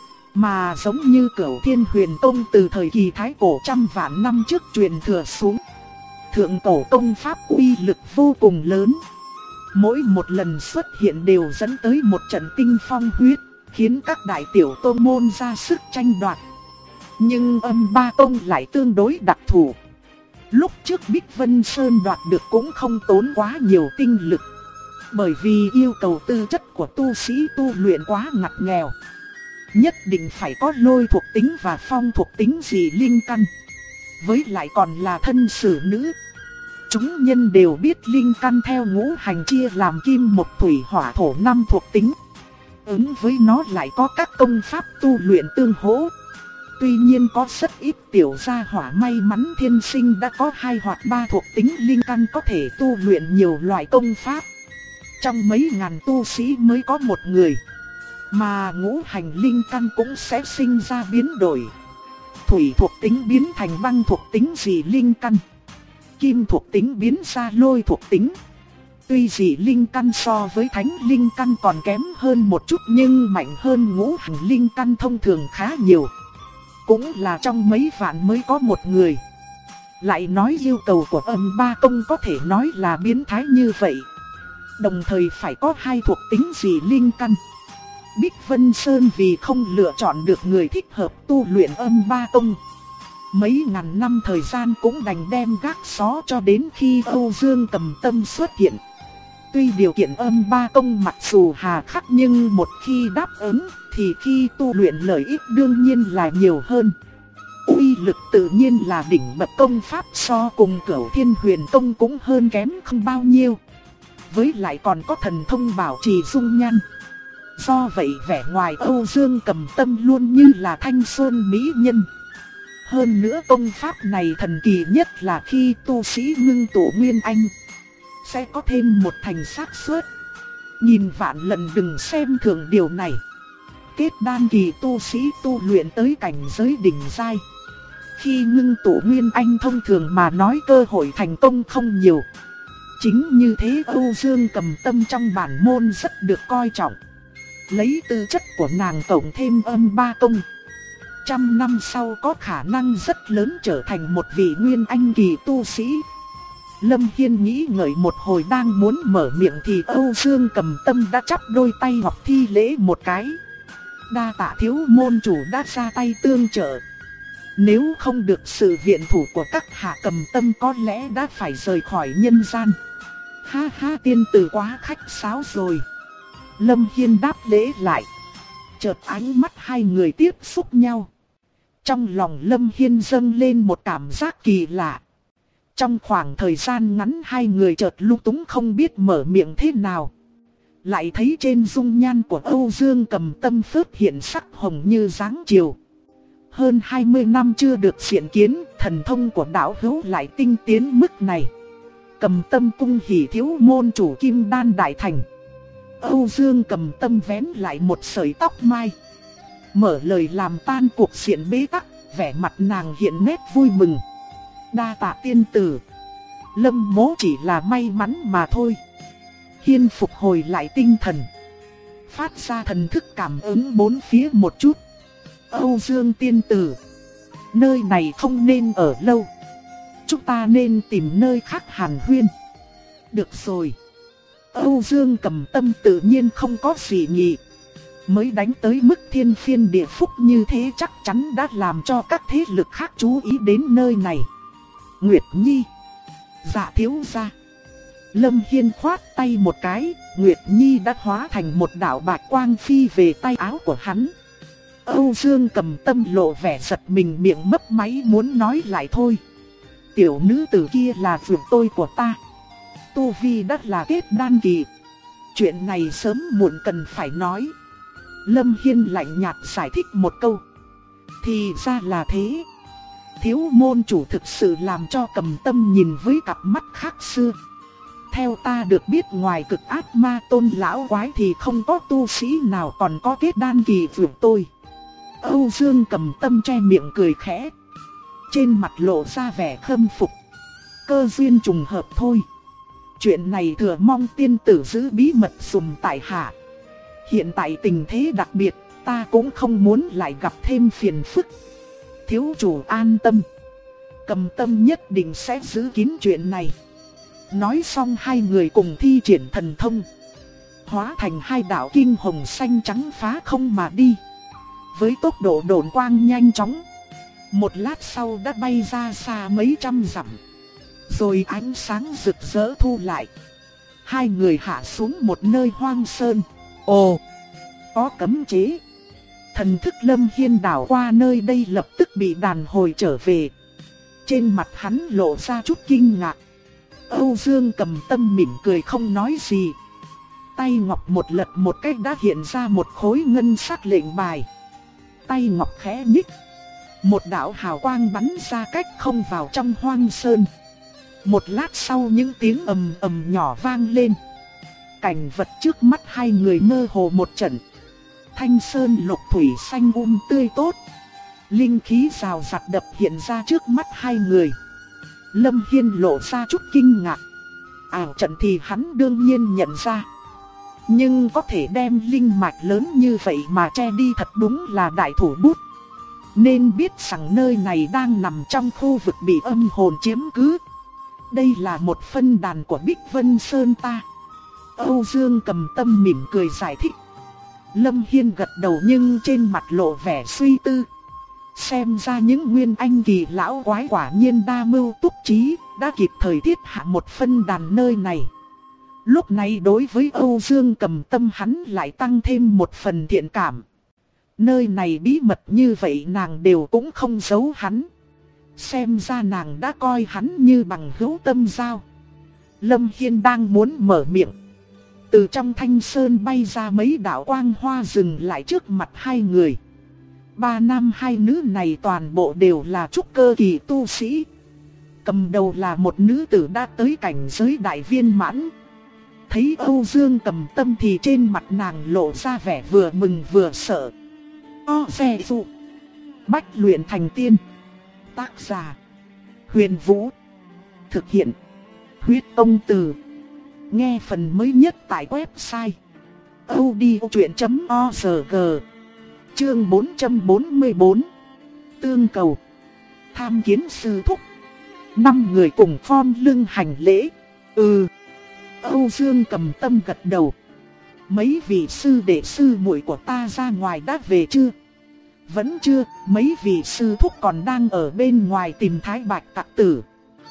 mà giống như Cửu Thiên Huyền Tông từ thời kỳ Thái Cổ trăm vạn năm trước truyền thừa xuống. Thượng cổ công pháp uy lực vô cùng lớn. Mỗi một lần xuất hiện đều dẫn tới một trận tinh phong huyết, khiến các đại tiểu tôn môn ra sức tranh đoạt. Nhưng âm ba tông lại tương đối đặc thù. Lúc trước Bích Vân Sơn đoạt được cũng không tốn quá nhiều tinh lực. Bởi vì yêu cầu tư chất của tu sĩ tu luyện quá ngặt nghèo. Nhất định phải có lôi thuộc tính và phong thuộc tính dị linh căn. Với lại còn là thân sử nữ. Chúng nhân đều biết linh căn theo ngũ hành chia làm kim mộc thủy hỏa thổ 5 thuộc tính. Ứng với nó lại có các công pháp tu luyện tương hỗ. Tuy nhiên có rất ít tiểu gia hỏa may mắn thiên sinh đã có 2 hoặc 3 thuộc tính linh căn có thể tu luyện nhiều loại công pháp. Trong mấy ngàn tu sĩ mới có một người. Mà ngũ hành linh căn cũng sẽ sinh ra biến đổi. Thủy thuộc tính biến thành băng thuộc tính dị linh căn. Kim thuộc tính biến ra lôi thuộc tính. Tuy dị linh căn so với thánh linh căn còn kém hơn một chút nhưng mạnh hơn ngũ hành linh căn thông thường khá nhiều. Cũng là trong mấy vạn mới có một người. Lại nói yêu cầu của âm ba tông có thể nói là biến thái như vậy. Đồng thời phải có 2 thuộc tính dị linh căn. Bích Vân Sơn vì không lựa chọn được người thích hợp tu luyện âm ba tông, mấy ngàn năm thời gian cũng đành đem gác xó cho đến khi Âu Dương Cầm Tâm xuất hiện. Tuy điều kiện âm ba tông mặc dù hà khắc nhưng một khi đáp ứng thì khi tu luyện lợi ích đương nhiên là nhiều hơn. Uy lực tự nhiên là đỉnh bậc công pháp, so cùng Cửu Thiên Huyền Tông cũng hơn kém không bao nhiêu. Với lại còn có thần thông bảo trì dung nhan. Do vậy vẻ ngoài Âu Dương Cầm Tâm luôn như là thanh xuân mỹ nhân. Hơn nữa công pháp này thần kỳ nhất là khi tu sĩ ngưng tụ nguyên anh sẽ có thêm một thành xác suất. Nhìn vạn lần đừng xem thường điều này. kết đan kỳ tu sĩ tu luyện tới cảnh giới đỉnh giai. Khi ngưng tụ nguyên anh thông thường mà nói cơ hội thành công không nhiều. Chính như thế Âu Dương Cầm Tâm trong bản môn rất được coi trọng. Lấy tư chất của nàng cộng thêm âm ba công, 100 năm sau có khả năng rất lớn trở thành một vị nguyên anh kỳ tu sĩ. Lâm Hiên nghĩ ngợi một hồi đang muốn mở miệng thì Âu Dương Cầm Tâm đã chắp đôi tay ngọc thi lễ một cái. Đa tạ thiếu môn chủ đã ra tay tương trợ. Nếu không được sự viện thủ của các hạ Cầm Tâm có lẽ đã phải rời khỏi nhân gian. Ha ha, tiên tử quá khách sáo rồi. Lâm Hiên đáp lễ lại. Chợt ánh mắt hai người tiếp xúc nhau. Trong lòng Lâm Hiên dâng lên một cảm giác kỳ lạ. Trong khoảng thời gian ngắn hai người chợt lung túng không biết mở miệng thế nào. Lại thấy trên dung nhan của Âu Dương Cầm Tâm phớt hiện sắc hồng như dáng chiều. Hơn 20 năm chưa được diện kiến, thần thông của đạo hữu lại tinh tiến mức này. Cầm Tâm cung hỉ thiếu môn chủ kim đan đại thành. Âu Dương Cầm Tâm vén lại một sợi tóc mai, mở lời làm tan cuộc diện bế tắc, vẻ mặt nàng hiện nét vui mừng. Đa tạ tiên tử. Lâm mỗ chỉ là may mắn mà thôi. Hiên phục hồi lại tinh thần, phát ra thần thức cảm ứng bốn phía một chút. Âu Dương tiên tử, nơi này không nên ở lâu. Chúng ta nên tìm nơi khác hàn huyên. Được rồi. Âu Dương Cầm Tâm tự nhiên không có gì nhỉ. Mới đánh tới mức thiên phiên địa phúc như thế chắc chắn đã làm cho các thế lực khác chú ý đến nơi này. Nguyệt Nhi. Dạ thiếu gia. Lâm Hiên khoát tay một cái, Nguyệt Nhi đã hóa thành một đạo bạch quang phi về tay áo của hắn. Âu Dương Cầm Tâm lộ vẻ giật mình, miệng mấp máy muốn nói lại thôi. Tiểu nữ tử kia là vượt tôi của ta. Tu vi đã là kết đan kỳ. Chuyện này sớm muộn cần phải nói. Lâm Hiên lạnh nhạt giải thích một câu. Thì ra là thế. Thiếu môn chủ thực sự làm cho Cầm Tâm nhìn với cặp mắt khác xưa. Theo ta được biết ngoài cực ác ma tôn lão quái thì không có tu sĩ nào còn có kết đan kỳ vượt tôi. Âu Dương Cầm Tâm che miệng cười khẽ, trên mặt lộ ra vẻ khâm phục. Cơ duyên trùng hợp thôi. Chuyện này thừa mong tiên tử giữ bí mật giùm tại hạ. Hiện tại tình thế đặc biệt, ta cũng không muốn lại gặp thêm phiền phức. Thiếu chủ an tâm. Cầm Tâm nhất định sẽ giữ kín chuyện này. Nói xong hai người cùng thi triển thần thông, hóa thành hai đạo kinh hồng xanh trắng phá không mà đi. Với tốc độ độn quang nhanh chóng, một lát sau đã bay ra xa mấy trăm dặm. Rồi ánh sáng rực rỡ thu lại. Hai người hạ xuống một nơi hoang sơn. Ồ, có cấm chế. Thần thức Lâm Hiên đảo qua nơi đây lập tức bị đàn hồi trở về. Trên mặt hắn lộ ra chút kinh ngạc. Âu Dương Cầm Tâm mỉm cười không nói gì. Tay ngọc một lật một cách đã hiện ra một khối ngân sắc lệnh bài. Tay ngọc khẽ nhích, một đạo hào quang bắn ra cách không vào trong hoang sơn. Một lát sau những tiếng ầm ầm nhỏ vang lên. Cảnh vật trước mắt hai người mơ hồ một trận. Thanh sơn lục thủy xanh tươi tốt, linh khí rào rạt đập hiện ra trước mắt hai người. Lâm Hiên lộ ra chút kinh ngạc. Ảo trận thì hắn đương nhiên nhận ra, nhưng có thể đem linh mạch lớn như vậy mà che đi thật đúng là đại thủ bút. Nên biết rằng nơi này đang nằm trong khu vực bị âm hồn chiếm cứ. Đây là một phân đàn của Bích Vân Sơn ta. Âu Dương Cầm Tâm mỉm cười giải thích. Lâm Hiên gật đầu nhưng trên mặt lộ vẻ suy tư. Xem ra những nguyên anh kỳ lão quái quả nhiên đa mưu túc trí, đã kịp thời thiết hạ một phân đàn nơi này. Lúc này đối với Âu Dương Cầm Tâm hắn lại tăng thêm một phần thiện cảm. Nơi này bí mật như vậy nàng đều cũng không giấu hắn. Xem ra nàng đã coi hắn như bằng hữu tâm giao. Lâm Hiên đang muốn mở miệng, từ trong thanh sơn bay ra mấy đạo quang hoa dừng lại trước mặt hai người. Ba nam hai nữ này toàn bộ đều là trúc cơ kỳ tu sĩ. Cầm đầu là một nữ tử đã tới cảnh giới đại viên mãn. Thấy Âu Dương Cầm Tâm thì trên mặt nàng lộ ra vẻ vừa mừng vừa sợ. Xe dụ. Bách luyện thành tiên. Tác giả: Huyền Vũ. Thực hiện: Huyết Công Từ. Nghe phần mới nhất tại website audiochuyện.org. Chương 444. Tương cầu. Tham kiến sư thúc. 5 người cùng khom lưng hành lễ. Âu Dương Cầm Tâm gật đầu. Mấy vị sư đệ sư muội của ta ra ngoài đã về chưa? Vẫn chưa, mấy vị sư thúc còn đang ở bên ngoài tìm Thái Bạch Tặc Tử.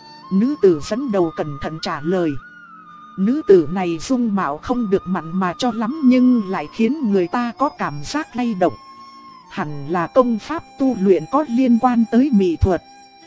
Nữ tử dẫn đầu cẩn thận trả lời. Nữ tử này dung mạo không được mặn mà cho lắm nhưng lại khiến người ta có cảm giác lay động. Hẳn là công pháp tu luyện có liên quan tới mỹ thuật.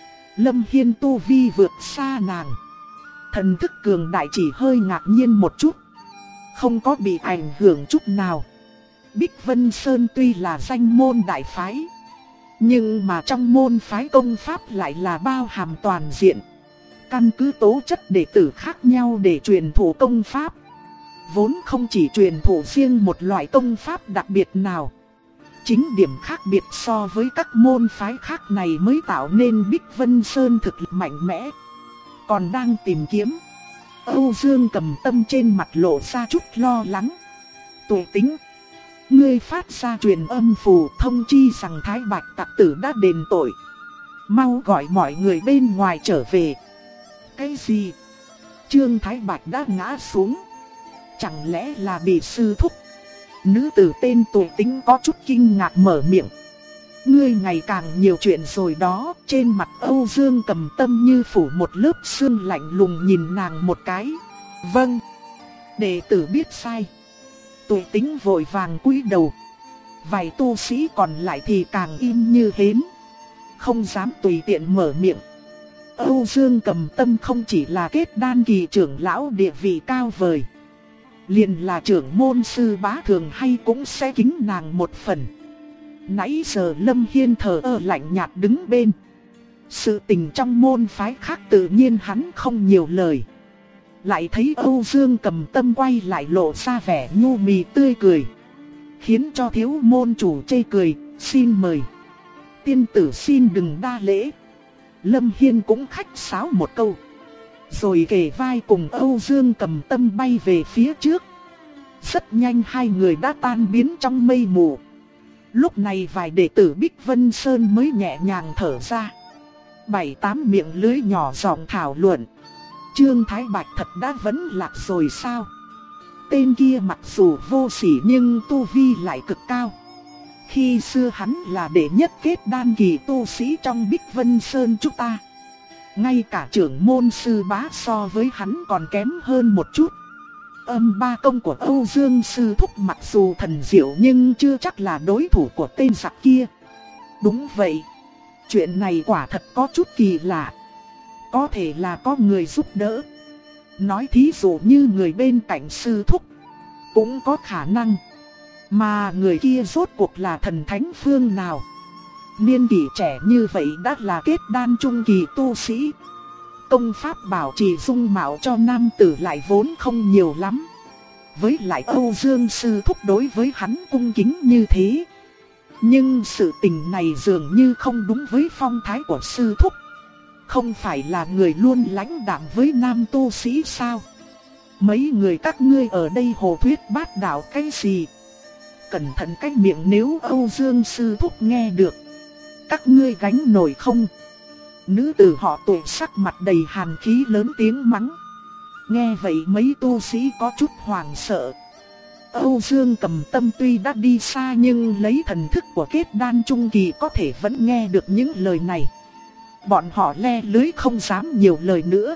Lâm Hiên tu vi vượt xa nàng. Thần thức cường đại chỉ hơi ngạc nhiên một chút, không có bị ảnh hưởng chút nào. Bích Vân Sơn tuy là danh môn đại phái, nhưng mà trong môn phái công pháp lại là bao hàm toàn diện. Căn cứ tố chất đệ tử khác nhau để truyền thụ công pháp, vốn không chỉ truyền thụ riêng một loại công pháp đặc biệt nào. Chính điểm khác biệt so với các môn phái khác này mới tạo nên Bích Vân Sơn thực lực mạnh mẽ. Còn đang tìm kiếm, Âu Dương Cầm Tâm trên mặt lộ ra chút lo lắng. Tụ Tính, ngươi phát ra truyền âm phù thông chi rằng Thái Bạch Tặc Tử đã đền tội. Mau gọi mọi người bên ngoài trở về. Cái gì? Trương Thái Bạch đã ngã xuống? Chẳng lẽ là bị sư thúc? Nữ tử tên Tụ Tính có chút kinh ngạc mở miệng. Ngươi ngày càng nhiều chuyện rồi đó. Trên mặt Âu Dương Cầm Tâm như phủ một lớp sương lạnh lùng nhìn nàng một cái. Vâng, đệ tử biết sai. Tụ Tính vội vàng cúi đầu. Vài tu sĩ còn lại thì càng im như hến, không dám tùy tiện mở miệng. Âu Dương Cầm Tâm không chỉ là kết đan kỳ trưởng lão địa vị cao vời, liền là trưởng môn sư bá thường hay cũng sẽ kính nàng một phần. Nãy giờ Lâm Hiên thờ ơ lạnh nhạt đứng bên. Sự tình trong môn phái khác tự nhiên hắn không nhiều lời. Lại thấy Âu Dương Cầm Tâm quay lại lộ ra vẻ nhu mì tươi cười, khiến cho thiếu môn chủ chê cười. Xin mời. Tiên tử xin đừng đa lễ. Lâm Hiên cũng khách sáo một câu, rồi kề vai cùng Âu Dương Cầm Tâm bay về phía trước. Rất nhanh hai người đã tan biến trong mây mù. Lúc này vài đệ tử Bích Vân Sơn mới nhẹ nhàng thở ra. 7-8 miệng lưới nhỏ giọng thảo luận. Trương Thái Bạch thật đã vẫn lạc rồi sao? Tên kia mặc dù vô sỉ nhưng tu vi lại cực cao. Khi xưa hắn là đệ nhất kết đan kỳ tu sĩ trong Bích Vân Sơn chúng ta. Ngay cả trưởng môn sư bá so với hắn còn kém hơn một chút. Âm ba công của Âu Dương sư thúc mặc dù thần diệu nhưng chưa chắc là đối thủ của tên giặc kia. Đúng vậy, chuyện này quả thật có chút kỳ lạ. Có thể là có người giúp đỡ. Nói thí dụ như người bên cạnh sư thúc, cũng có khả năng. Mà người kia rốt cuộc là thần thánh phương nào? Niên kỷ trẻ như vậy đã là kết đan trung kỳ tu sĩ. Công pháp bảo trì dung mạo cho nam tử lại vốn không nhiều lắm. Với lại Âu Dương sư thúc đối với hắn cung kính như thế. Nhưng sự tình này dường như không đúng với phong thái của sư thúc. Không phải là người luôn lãnh đạm với nam tu sĩ sao? Mấy người các ngươi ở đây hồ thuyết bát đạo cái gì? Cẩn thận cái miệng nếu Âu Dương sư thúc nghe được. Các ngươi gánh nổi không? Nữ tử họ Tụ sắc mặt đầy hàn khí lớn tiếng mắng. Nghe vậy mấy tu sĩ có chút hoảng sợ. Âu Dương Cầm Tâm tuy đã đi xa nhưng lấy thần thức của kết đan trung kỳ có thể vẫn nghe được những lời này. Bọn họ le lưới không dám nhiều lời nữa.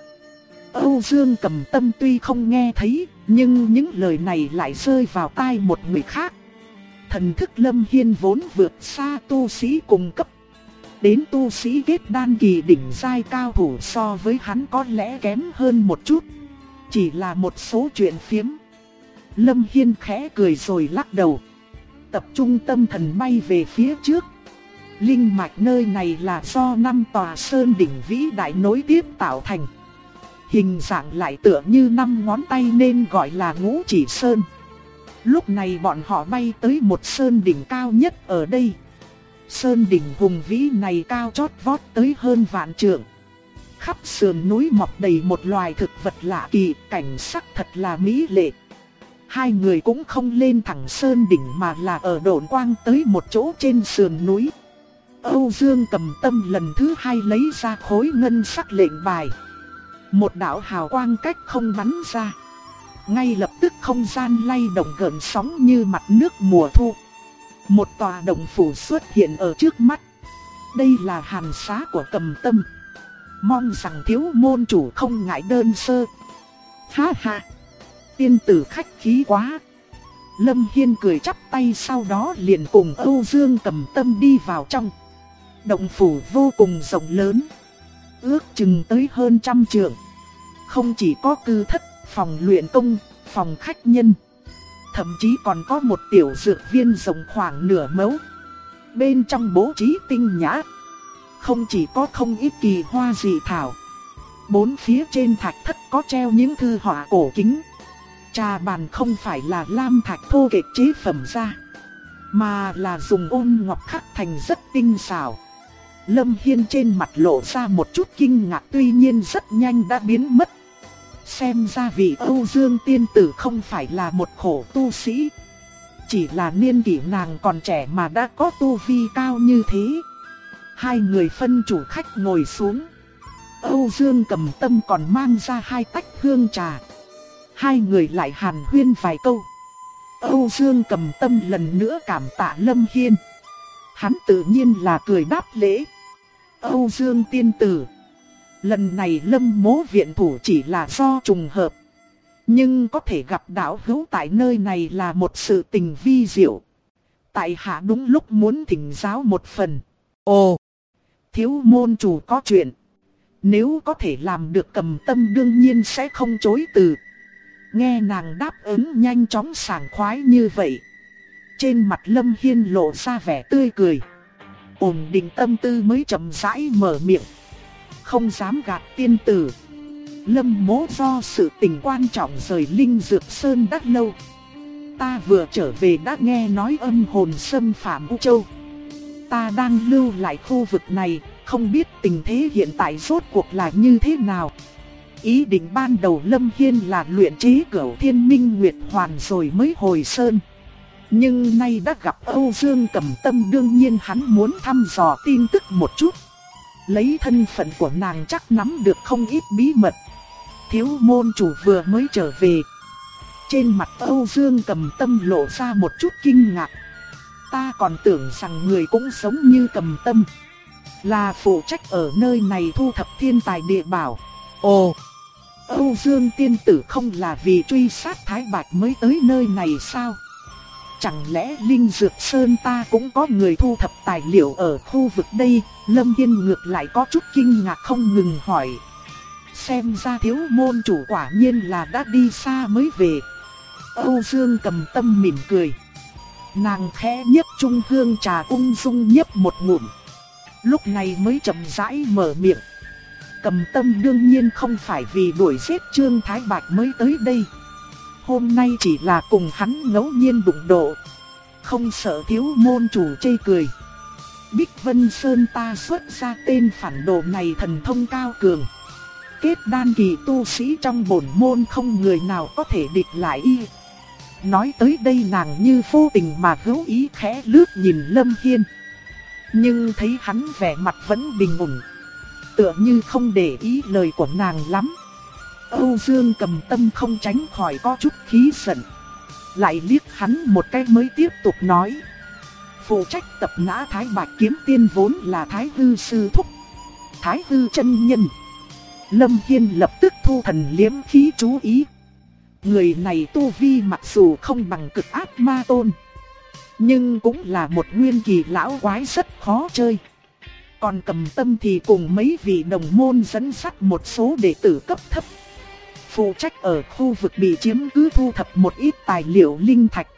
Âu Dương Cầm Tâm tuy không nghe thấy, nhưng những lời này lại rơi vào tai một người khác. Thần thức Lâm Hiên vốn vượt xa tu sĩ cùng cấp. Đến tu sĩ kết đan kỳ đỉnh giai cao thủ so với hắn có lẽ kém hơn một chút. Chỉ là một số chuyện phiếm. Lâm Hiên khẽ cười rồi lắc đầu, tập trung tâm thần bay về phía trước. Linh mạch nơi này là do 5 tòa sơn đỉnh vĩ đại nối tiếp tạo thành. Hình dạng lại tựa như 5 ngón tay nên gọi là Ngũ Chỉ Sơn. Lúc này bọn họ bay tới một sơn đỉnh cao nhất ở đây. Sơn đỉnh hùng vĩ này cao chót vót tới hơn vạn trượng. Khắp sườn núi mọc đầy một loài thực vật lạ kỳ, cảnh sắc thật là mỹ lệ. Hai người cũng không lên thẳng sơn đỉnh mà là ở độn quang tới một chỗ trên sườn núi. Âu Dương Cầm Tâm lần thứ hai lấy ra khối ngân sắc lệnh bài. Một đạo hào quang cách không bắn ra. Ngay lập tức không gian lay động gợn sóng như mặt nước mùa thu. Một tòa động phủ xuất hiện ở trước mắt. Đây là hàn xá của Cầm Tâm. Mong rằng thiếu môn chủ không ngại đơn sơ. Ha ha, tiên tử khách khí quá. Lâm Hiên cười chắp tay, sau đó liền cùng Âu Dương Cầm Tâm đi vào trong. Động phủ vô cùng rộng lớn, ước chừng tới hơn 100 trượng. Không chỉ có cư thất, phòng luyện công, phòng khách nhân, thậm chí còn có một tiểu dược viên rộng khoảng nửa mẫu. Bên trong bố trí tinh nhã, không chỉ có không ít kỳ hoa dị thảo. Bốn phía trên thạch thất có treo những thư họa cổ kính. Trà bàn không phải là lam thạch thô kệch chế phẩm ra, mà là dùng ôn ngọc khắc thành rất tinh xảo. Lâm Hiên trên mặt lộ ra một chút kinh ngạc, tuy nhiên rất nhanh đã biến mất. Xem ra vị Âu Dương tiên tử không phải là một khổ tu sĩ, chỉ là niên kỷ nàng còn trẻ mà đã có tu vi cao như thế. Hai người phân chủ khách ngồi xuống. Âu Dương Cầm Tâm còn mang ra 2 tách hương trà. Hai người lại hàn huyên vài câu. Âu Dương Cầm Tâm lần nữa cảm tạ Lâm Hiên. Hắn tự nhiên là cười đáp lễ. Âu Dương tiên tử, lần này Lâm mỗ viện thủ chỉ là do trùng hợp, nhưng có thể gặp đạo hữu tại nơi này là một sự tình vi diệu. Tại hạ đúng lúc muốn thỉnh giáo một phần. Ồ, thiếu môn chủ có chuyện. Nếu có thể làm được Cầm Tâm đương nhiên sẽ không chối từ. Nghe nàng đáp ứng nhanh chóng sảng khoái như vậy, trên mặt Lâm Hiên lộ ra vẻ tươi cười. Ổn định tâm tư mới chậm rãi mở miệng. Không dám gạt tiên tử, Lâm mỗ do sự tình quan trọng rời Linh Dược Sơn đã lâu. Ta vừa trở về đã nghe nói âm hồn xâm phạm U Châu. Ta đang lưu lại khu vực này, không biết tình thế hiện tại rốt cuộc là như thế nào. Ý định ban đầu Lâm Hiên là luyện chế Cửu Thiên Minh Nguyệt Hoàn rồi mới hồi sơn. Nhưng nay đã gặp Âu Dương Cầm Tâm, đương nhiên hắn muốn thăm dò tin tức một chút. Lấy thân phận của nàng chắc nắm được không ít bí mật. Thiếu môn chủ vừa mới trở về. Trên mặt Âu Dương Cầm Tâm lộ ra một chút kinh ngạc. Ta còn tưởng rằng người cũng giống như Cầm Tâm, là phụ trách ở nơi này thu thập thiên tài địa bảo. Ồ, Âu Dương tiên tử không là vì truy sát Thái Bạch mới tới nơi này sao? Chẳng lẽ Linh Dược Sơn ta cũng có người thu thập tài liệu ở khu vực đây? Lâm Hiên ngược lại có chút kinh ngạc không ngừng hỏi. Xem ra thiếu môn chủ quả nhiên là đã đi xa mới về. Âu Dương Cầm Tâm mỉm cười. Nàng khẽ nhấp chung hương trà, ung dung nhấp một ngụm. Lúc này mới chậm rãi mở miệng. Cầm Tâm đương nhiên không phải vì đuổi giết Trương Thái Bạch mới tới đây. Hôm nay chỉ là cùng hắn ngẫu nhiên đụng độ, không sợ thiếu môn chủ chê cười. Bích Vân Sơn ta xuất ra tên phản đồ này thần thông cao cường, kết đan kỳ tu sĩ trong bổn môn không người nào có thể địch lại y. Nói tới đây nàng như vô tình mà hữu ý khẽ lướt nhìn Lâm Hiên, nhưng thấy hắn vẻ mặt vẫn bình ổn, tựa như không để ý lời của nàng lắm. Âu Dương Cầm Tâm không tránh khỏi có chút khí giận, lại liếc hắn một cái mới tiếp tục nói. Phụ trách tập nã Thái Bạch kiếm tiên vốn là Thái Hư sư thúc, Thái Hư chân nhân. Lâm Hiên lập tức thu thần liếm khí chú ý. Người này tu vi mặc dù không bằng cực ác ma tôn, nhưng cũng là một nguyên kỳ lão quái rất khó chơi. Còn Cầm Tâm thì cùng mấy vị đồng môn dẫn dắt một số đệ tử cấp thấp, phụ trách ở khu vực bị chiếm cứ thu thập một ít tài liệu linh thạch.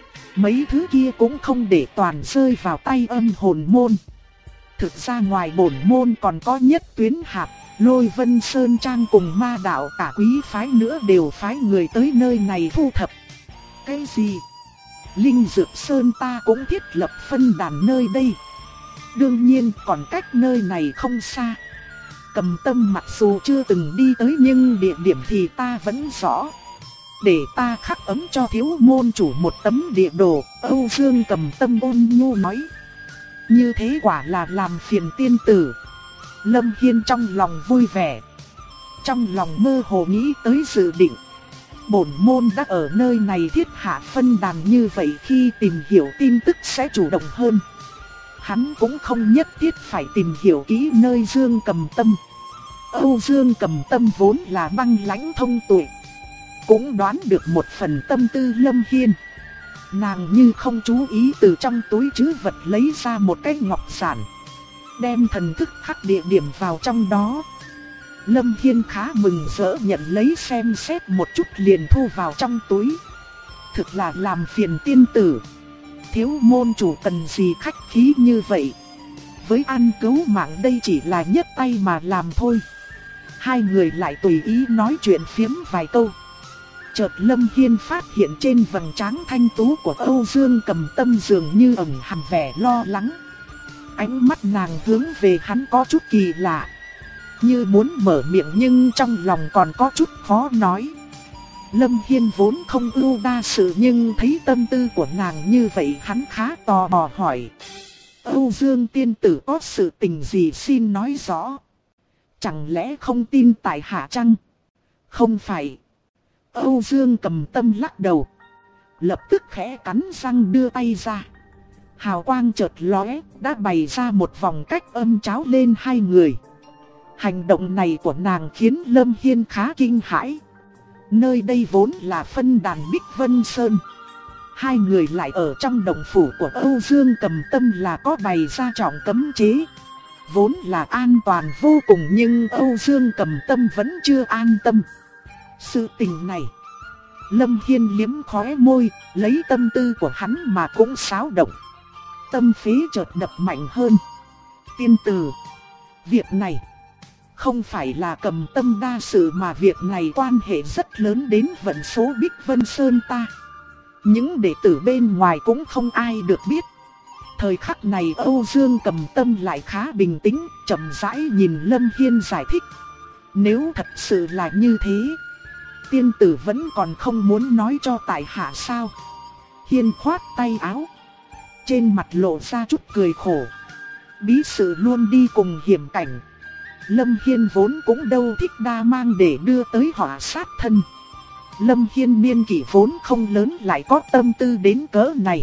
Mấy thứ kia cũng không để toàn rơi vào tay âm hồn môn. Thực ra ngoài bổn môn còn có Nhất Tuyến Hạp, Lôi Vân Sơn Trang cùng Ma Đạo, cả quý phái nữa đều phái người tới nơi này thu thập. Cái gì? Linh Dược Sơn ta cũng thiết lập phân đàn nơi đây. Đương nhiên còn cách nơi này không xa. Cầm Tâm mặc dù chưa từng đi tới nhưng địa điểm thì ta vẫn rõ. Để ta khắc ấm cho thiếu môn chủ một tấm địa đồ. Âu Dương Cầm Tâm ôn nhu nói. Như thế quả là làm phiền tiên tử. Lâm Hiên trong lòng vui vẻ. Trong lòng mơ hồ nghĩ tới dự định. Bổn môn đã ở nơi này thiết hạ phân đàn như vậy, khi tìm hiểu tin tức sẽ chủ động hơn. Hắn cũng không nhất thiết phải tìm hiểu kỹ nơi Dương Cầm Tâm. Âu Dương Cầm Tâm vốn là băng lãnh thông tuệ, cũng đoán được một phần tâm tư Lâm Hiên. Nàng như không chú ý từ trong túi trữ vật lấy ra một cái ngọc giản, đem thần thức khắc địa điểm vào trong đó. Lâm Hiên khá mừng rỡ nhận lấy xem xét một chút liền thu vào trong túi. Thực là làm phiền tiên tử. Thiếu môn chủ cần gì khách khí như vậy. Với ăn cứu mạng đây chỉ là nhấc tay mà làm thôi. Hai người lại tùy ý nói chuyện phiếm vài câu. Chợt Lâm Hiên phát hiện trên vầng trán thanh tú của Âu Dương Cầm Tâm dường như ẩn hàm vẻ lo lắng. Ánh mắt nàng hướng về hắn có chút kỳ lạ, như muốn mở miệng nhưng trong lòng còn có chút khó nói. Lâm Hiên vốn không ưu đa sự nhưng thấy tâm tư của nàng như vậy hắn khá tò mò hỏi. Âu Dương tiên tử có sự tình gì xin nói rõ. Chẳng lẽ không tin tại hạ chăng? Không phải. Âu Dương Cầm Tâm lắc đầu, lập tức khẽ cắn răng đưa tay ra. Hào quang chợt lóe, đã bày ra một vòng cách âm cháo lên hai người. Hành động này của nàng khiến Lâm Hiên khá kinh hãi. Nơi đây vốn là phân đàn Bích Vân Sơn. Hai người lại ở trong động phủ của Âu Dương Cầm Tâm là có bày ra trọng cấm chế. Vốn là an toàn vô cùng nhưng Âu Dương Cầm Tâm vẫn chưa an tâm. Sự tình này, Lâm Hiên liếm khóe môi, lấy tâm tư của hắn mà cũng xáo động. Tâm phế chợt đập mạnh hơn. Tiên tử, việc này không phải là Cầm Tâm đa sự mà việc này quan hệ rất lớn đến vận số Bích Vân Sơn ta. Những đệ tử bên ngoài cũng không ai được biết. Thời khắc này Âu Dương Cầm Tâm lại khá bình tĩnh, chậm rãi nhìn Lâm Hiên giải thích. Nếu thật sự là như thế, tiên tử vẫn còn không muốn nói cho tại hạ sao? Hiên khoát tay áo, trên mặt lộ ra chút cười khổ. Bí sự luôn đi cùng hiểm cảnh. Lâm Hiên vốn cũng đâu thích đa mang để đưa tới họa sát thân. Lâm Hiên niên kỷ vốn không lớn lại có tâm tư đến cỡ này.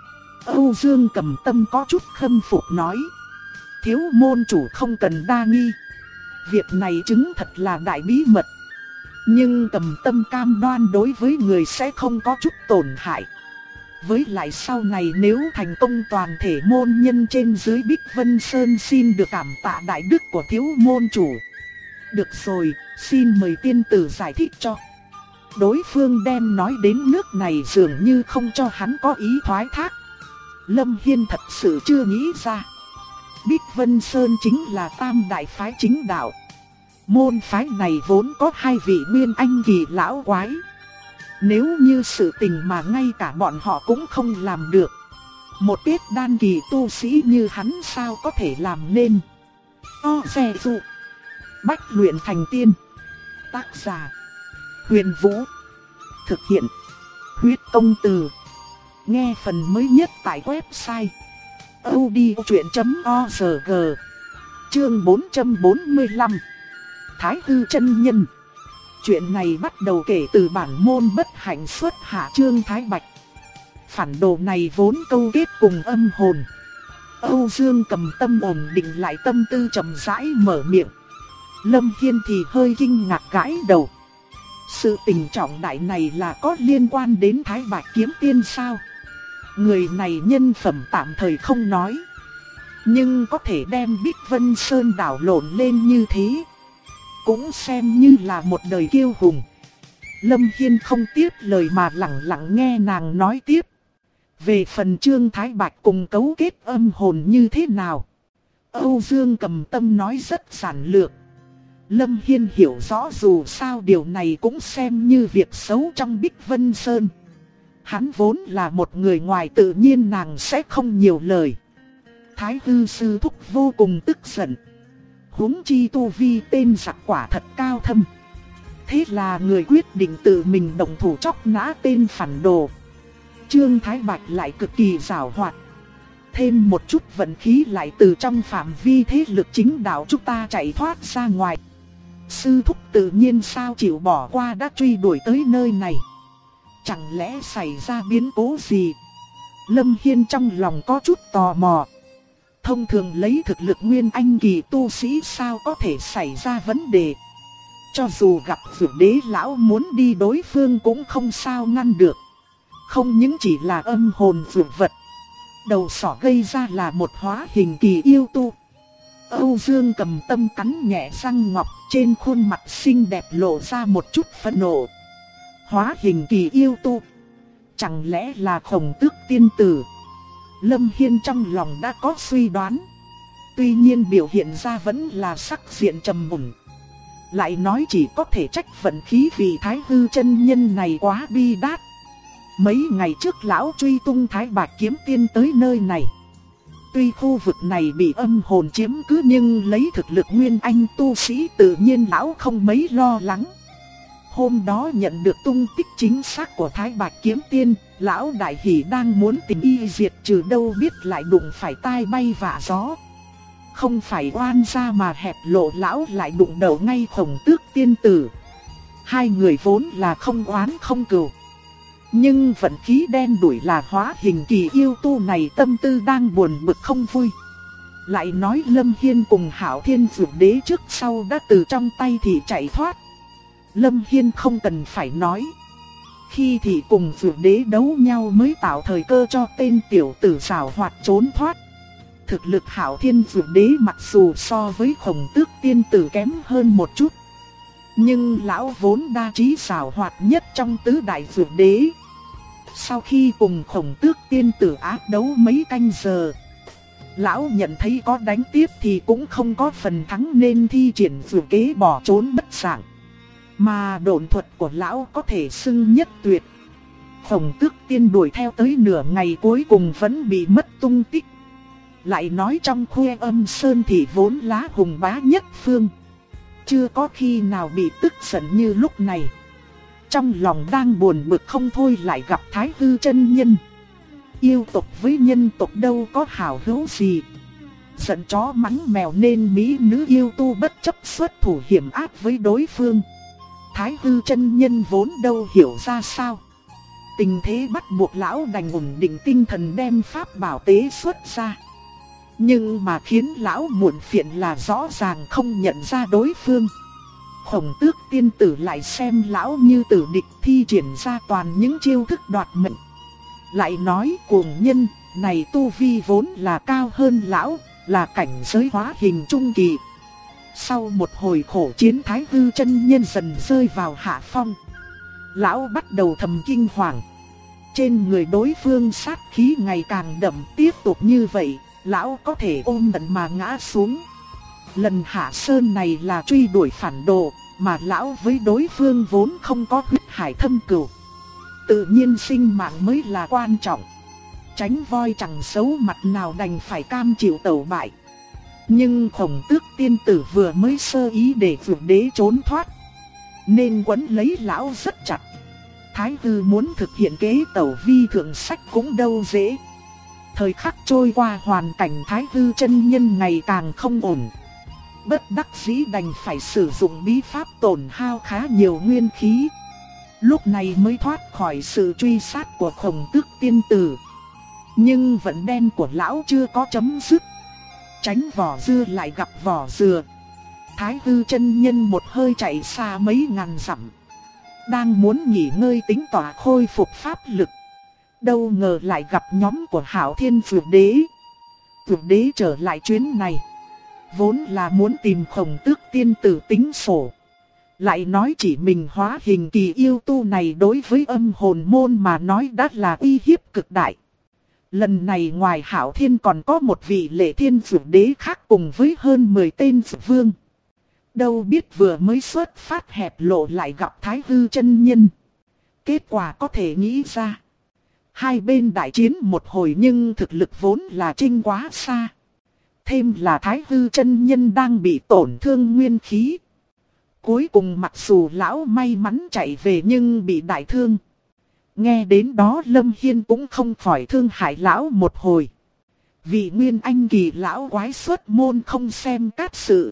Âu Dương Cầm Tâm có chút khâm phục nói. Thiếu môn chủ không cần đa nghi. Việc này chứng thật là đại bí mật. Nhưng Cầm Tâm cam đoan đối với người sẽ không có chút tổn hại. Với lại sau này nếu thành công toàn thể môn nhân trên dưới Bích Vân Sơn xin được cảm tạ đại đức của thiếu môn chủ. Được rồi, xin mời tiên tử giải thích cho. Đối phương đem nói đến nước này dường như không cho hắn có ý thoái thác. Lâm Hiên thật sự chưa nghĩ ra. Bích Vân Sơn chính là tam đại phái chính đạo. Môn phái này vốn có hai vị nguyên anh kỳ lão quái. Nếu như sự tình mà ngay cả bọn họ cũng không làm được, một kết đan kỳ tu sĩ như hắn sao có thể làm nên. Xe dụ Bách luyện thành tiên. Tác giả Huyền Vũ. Thực hiện Huyết Công Từ. Nghe phần mới nhất tại website audiochuyện.org. Chương 445 Thái Hư chân nhân. Chuyện này bắt đầu kể từ bản môn bất hạnh xuất hạ Trương Thái Bạch. Phản đồ này vốn câu kết cùng âm hồn. Âu Dương Cầm Tâm ổn định lại tâm tư chậm rãi mở miệng. Lâm Hiên thì hơi kinh ngạc gãi đầu. Sự tình trọng đại này là có liên quan đến Thái Bạch kiếm tiên sao? Người này nhân phẩm tạm thời không nói, nhưng có thể đem Bích Vân Sơn đảo lộn lên như thế, cũng xem như là một đời kiêu hùng. Lâm Hiên không tiếp lời mà lặng lặng nghe nàng nói tiếp. Về phần Trương Thái Bạch cùng cấu kết âm hồn như thế nào, Âu Dương Cầm Tâm nói rất giản lược. Lâm Hiên hiểu rõ dù sao điều này cũng xem như việc xấu trong Bích Vân Sơn. Hắn vốn là một người ngoài tự nhiên nàng sẽ không nhiều lời. Thái hư sư thúc vô cùng tức giận. Huống chi tu vi tên giặc quả thật cao thâm. Thế là người quyết định tự mình động thủ chóc nã tên phản đồ. Trương Thái Bạch lại cực kỳ giàu hoạt. Thêm một chút vận khí lại từ trong phạm vi thế lực chính đạo chúng ta chạy thoát ra ngoài. Sư thúc tự nhiên sao chịu bỏ qua đã truy đuổi tới nơi này. Chẳng lẽ xảy ra biến cố gì? Lâm Hiên trong lòng có chút tò mò. Thông thường lấy thực lực nguyên anh kỳ tu sĩ sao có thể xảy ra vấn đề. Cho dù gặp Dược Đế lão muốn đi đối phương cũng không sao ngăn được. Không những chỉ là âm hồn dược vật. Đầu sỏ gây ra là một hóa hình kỳ yêu tu. Âu Dương cầm tâm cắn nhẹ răng ngọc, trên khuôn mặt xinh đẹp lộ ra một chút phẫn nộ. Hóa hình kỳ yêu tu, chẳng lẽ là Khổng Tước tiên tử? Lâm Hiên trong lòng đã có suy đoán. Tuy nhiên biểu hiện ra vẫn là sắc diện trầm mùn. Lại nói chỉ có thể trách vận khí vì Thái hư chân nhân này quá bi đát. Mấy ngày trước lão truy tung Thái Bạch kiếm tiên tới nơi này. Tuy khu vực này bị âm hồn chiếm cứ nhưng lấy thực lực nguyên anh tu sĩ tự nhiên lão không mấy lo lắng. Hôm đó nhận được tung tích chính xác của Thái Bạch kiếm tiên, lão đại hỉ đang muốn tìm y diệt trừ đâu biết lại đụng phải tai bay vạ gió. Không phải oan gia mà hẹp lộ lão lại đụng đầu ngay Khổng Tước tiên tử. Hai người vốn là không oán không cừu. Nhưng vận khí đen đủi là hóa hình kỳ yêu tu này tâm tư đang buồn bực không vui. Lại nói Lâm Hiên cùng Hạo Thiên Dược Đế trước sau đã từ trong tay thì chạy thoát. Lâm Hiên không cần phải nói. Khi thì cùng Dược Đế đấu nhau mới tạo thời cơ cho tên tiểu tử xảo hoạt trốn thoát. Thực lực Hạo Thiên Dược Đế mặc dù so với Khổng Tước tiên tử kém hơn một chút, nhưng lão vốn đa trí xảo hoạt nhất trong tứ đại Dược Đế. Sau khi cùng Khổng Tước tiên tử ác đấu mấy canh giờ, lão nhận thấy có đánh tiếp thì cũng không có phần thắng nên thi triển dược kế bỏ trốn bất dạng. Mà độn thuật của lão có thể xưng nhất tuyệt. Khổng Tước tiên đuổi theo tới nửa ngày cuối cùng vẫn bị mất tung tích. Lại nói trong Khuê Âm Sơn thì vốn lá hùng bá nhất phương, chưa có khi nào bị tức giận như lúc này. Trong lòng đang buồn bực không thôi lại gặp Thái hư chân nhân. Yêu tộc với nhân tộc đâu có hảo hữu gì. Giận chó mắng mèo nên mỹ nữ yêu tu bất chấp xuất thủ hiểm ác với đối phương. Thái hư chân nhân vốn đâu hiểu ra sao. Tình thế bắt buộc lão đành ổn định tinh thần đem pháp bảo tế xuất ra. Nhưng mà khiến lão muộn phiền là rõ ràng không nhận ra đối phương. Khổng Tước tiên tử lại xem lão như tử địch thi triển ra toàn những chiêu thức đoạt mệnh. Lại nói cuồng nhân này tu vi vốn là cao hơn lão, là cảnh giới hóa hình trung kỳ. Sau một hồi khổ chiến Thái hư chân nhân dần rơi vào hạ phong. Lão bắt đầu thầm kinh hoàng. Trên người đối phương sát khí ngày càng đậm, tiếp tục như vậy lão có thể ôm đận mà ngã xuống. Lần hạ sơn này là truy đuổi phản đồ, mà lão với đối phương vốn không có huyết hải thâm cừu. Tự nhiên sinh mạng mới là quan trọng. Tránh voi chẳng xấu mặt nào đành phải cam chịu tẩu bại. Nhưng Khổng Tước tiên tử vừa mới sơ ý để Dược Đế trốn thoát, nên quấn lấy lão rất chặt. Thái hư muốn thực hiện kế tẩu vi thượng sách cũng đâu dễ. Thời khắc trôi qua hoàn cảnh Thái hư chân nhân ngày càng không ổn. Bất đắc dĩ đành phải sử dụng bí pháp tổn hao khá nhiều nguyên khí. Lúc này mới thoát khỏi sự truy sát của Khổng Tước tiên tử. Nhưng vận đen của lão chưa có chấm dứt. Tránh vỏ dưa lại gặp vỏ dừa. Thái hư chân nhân một hơi chạy xa mấy ngàn dặm, đang muốn nghỉ ngơi tính tỏa khôi phục pháp lực. Đâu ngờ lại gặp nhóm của Hạo Thiên Dược Đế. Dược Đế trở lại chuyến này vốn là muốn tìm Khổng Tước tiên tử tính sổ. Lại nói chỉ mình hóa hình kỳ yêu tu này đối với âm hồn môn mà nói đã là uy hiếp cực đại. Lần này ngoài Hạo Thiên còn có một vị Lệ Thiên Dược Đế khác cùng với hơn 10 tên dược vương. Đâu biết vừa mới xuất phát hẹp lộ lại gặp Thái hư chân nhân. Kết quả có thể nghĩ ra. Hai bên đại chiến một hồi nhưng thực lực vốn là chênh quá xa. Thêm là Thái Hư chân nhân đang bị tổn thương nguyên khí. Cuối cùng mặc dù lão may mắn chạy về nhưng bị đại thương. Nghe đến đó Lâm Hiên cũng không khỏi thương hại lão một hồi. Vì nguyên anh kỳ lão quái xuất môn không xem cát sự.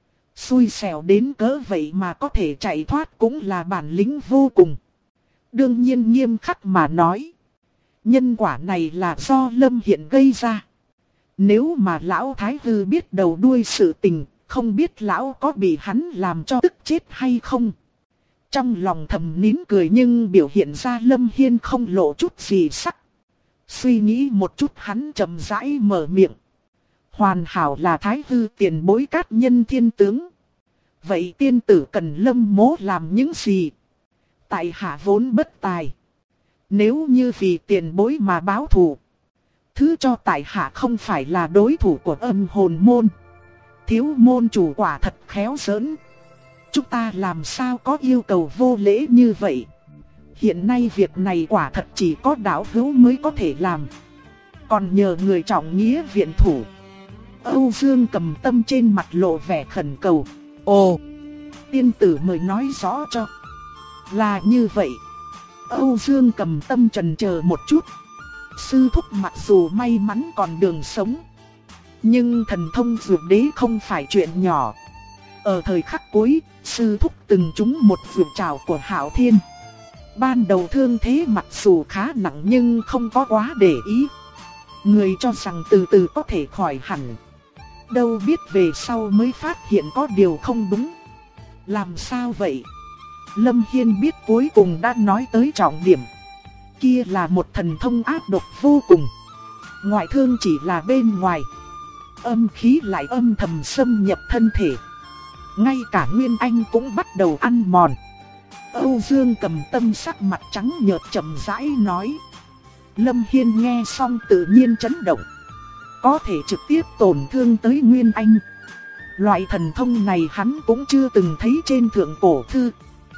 Xui xẻo đến cỡ vậy mà có thể chạy thoát cũng là bản lĩnh vô cùng. Đương nhiên nghiêm khắc mà nói. Nhân quả này là do Lâm Hiên gây ra. Nếu mà lão Thái Hư biết đầu đuôi sự tình, không biết lão có bị hắn làm cho tức chết hay không. Trong lòng thầm nín cười nhưng biểu hiện ra Lâm Hiên không lộ chút gì sắc. Suy nghĩ một chút hắn chậm rãi mở miệng. Hoàn hảo là Thái Hư tiền bối cát nhân thiên tướng. Vậy tiên tử cần Lâm mỗ làm những gì? Tại hạ vốn bất tài. Nếu như vì tiền bối mà báo thù, thứ cho tại hạ không phải là đối thủ của âm hồn môn. Thiếu môn chủ quả thật khéo giỡn. Chúng ta làm sao có yêu cầu vô lễ như vậy? Hiện nay việc này quả thật chỉ có đạo hữu mới có thể làm. Còn nhờ người trọng nghĩa viện thủ. Âu Dương Cầm Tâm trên mặt lộ vẻ khẩn cầu. Ồ, tiên tử mời nói rõ cho. Là như vậy. Âu Dương Cầm Tâm chần chờ một chút. Sư thúc mặc dù may mắn còn đường sống, nhưng thần thông dược đế không phải chuyện nhỏ. Ở thời khắc cuối, sư thúc từng trúng một dược trảo của Hạo Thiên. Ban đầu thương thế mặc dù khá nặng nhưng không có quá để ý. Người cho rằng từ từ có thể khỏi hẳn. Đâu biết về sau mới phát hiện có điều không đúng. Làm sao vậy? Lâm Hiên biết cuối cùng đã nói tới trọng điểm. Kia là một thần thông ác độc vô cùng. Ngoại thương chỉ là bên ngoài, âm khí lại âm thầm xâm nhập thân thể. Ngay cả Nguyên Anh cũng bắt đầu ăn mòn. Âu Dương Cầm Tâm sắc mặt trắng nhợt chậm rãi nói. Lâm Hiên nghe xong tự nhiên chấn động. Có thể trực tiếp tổn thương tới Nguyên Anh. Loại thần thông này hắn cũng chưa từng thấy trên thượng cổ thư.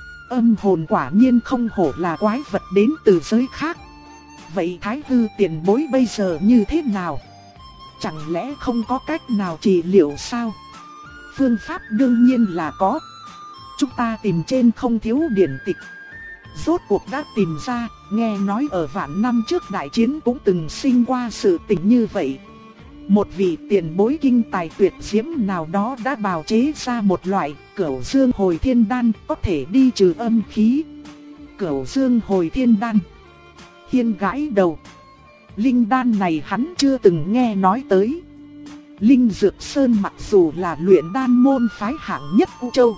Âm hồn quả nhiên không hổ là quái vật đến từ giới khác. Vậy Thái Hư tiền bối bây giờ như thế nào? Chẳng lẽ không có cách nào trị liệu sao? Phương pháp đương nhiên là có. Chúng ta tìm trên không thiếu điển tịch. Rốt cuộc đã tìm ra, nghe nói ở vạn năm trước đại chiến cũng từng sinh qua sự tình như vậy. Một vị tiền bối kinh tài tuyệt diễm nào đó đã bào chế ra một loại Cửu Dương Hồi Thiên Đan có thể đi trừ âm khí. Cửu Dương Hồi Thiên Đan. Hiên gãi đầu. Linh đan này hắn chưa từng nghe nói tới. Linh Dược Sơn mặc dù là luyện đan môn phái hạng nhất U Châu,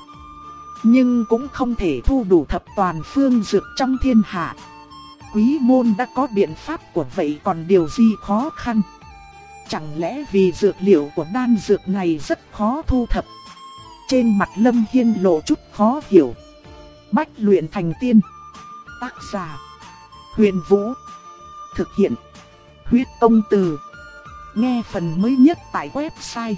nhưng cũng không thể thu đủ thập toàn phương dược trong thiên hạ. Quý môn đã có biện pháp của vậy còn điều gì khó khăn? Chẳng lẽ vì dược liệu của đan dược này rất khó thu thập? Trên mặt Lâm Hiên lộ chút khó hiểu. Bách luyện thành tiên. Tác giả Huyền Vũ. Thực hiện Huyết Công Từ. Nghe phần mới nhất tại website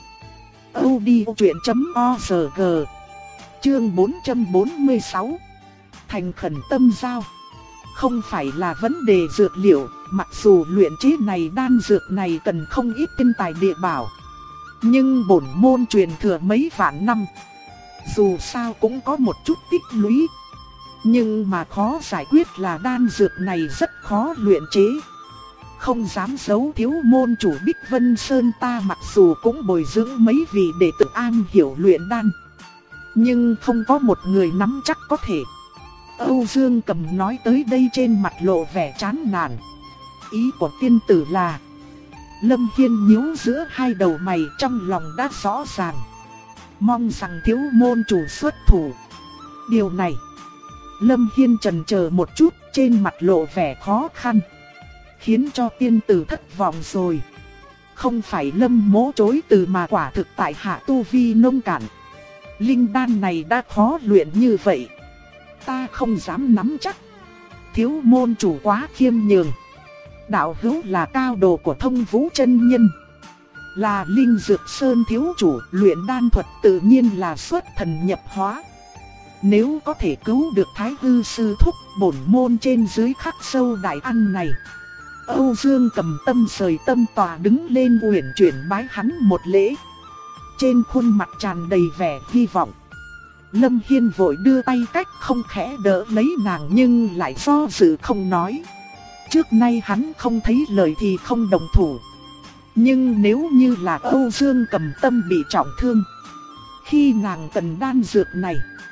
audiochuyện.org. Chương 446. Thành khẩn tâm giao. Không phải là vấn đề dược liệu, mặc dù luyện chế này đan dược này cần không ít thiên tài địa bảo, nhưng bổn môn truyền thừa mấy vạn năm, dù sao cũng có một chút tích lũy. Nhưng mà khó giải quyết là đan dược này rất khó luyện chế. Không dám giấu thiếu môn chủ Bích Vân Sơn ta mặc dù cũng bồi dưỡng mấy vị đệ tử an hiểu luyện đan, nhưng không có một người nắm chắc có thể. Âu Dương Cầm nói tới đây trên mặt lộ vẻ chán nản. Ý của tiên tử là... Lâm Hiên nhíu giữa hai đầu mày, trong lòng đã rõ ràng. Mong rằng thiếu môn chủ xuất thủ. Điều này... Lâm Hiên chần chờ một chút, trên mặt lộ vẻ khó khăn, khiến cho tiên tử thất vọng rồi. Không phải Lâm mỗ chối từ mà quả thực tại hạ tu vi nông cạn. Linh đan này đã khó luyện như vậy, ta không dám nắm chắc. Thiếu môn chủ quá khiêm nhường. Đạo hữu là cao đồ của Thông Vũ chân nhân, là Linh Dược Sơn thiếu chủ, luyện đan thuật tự nhiên là xuất thần nhập hóa. Nếu có thể cứu được Thái Hư sư thúc, bổn môn trên dưới khắc sâu đại ăn này, Âu Dương Cầm Tâm rời tâm tòa đứng lên uyển chuyển bái hắn một lễ. Trên khuôn mặt tràn đầy vẻ hy vọng. Lâm Hiên vội đưa tay cách không khẽ đỡ lấy nàng nhưng lại do dự không nói. Trước nay hắn không thấy lời thì không đồng thủ. Nhưng nếu như là Âu Dương Cầm Tâm bị trọng thương, khi nàng cần đan dược này,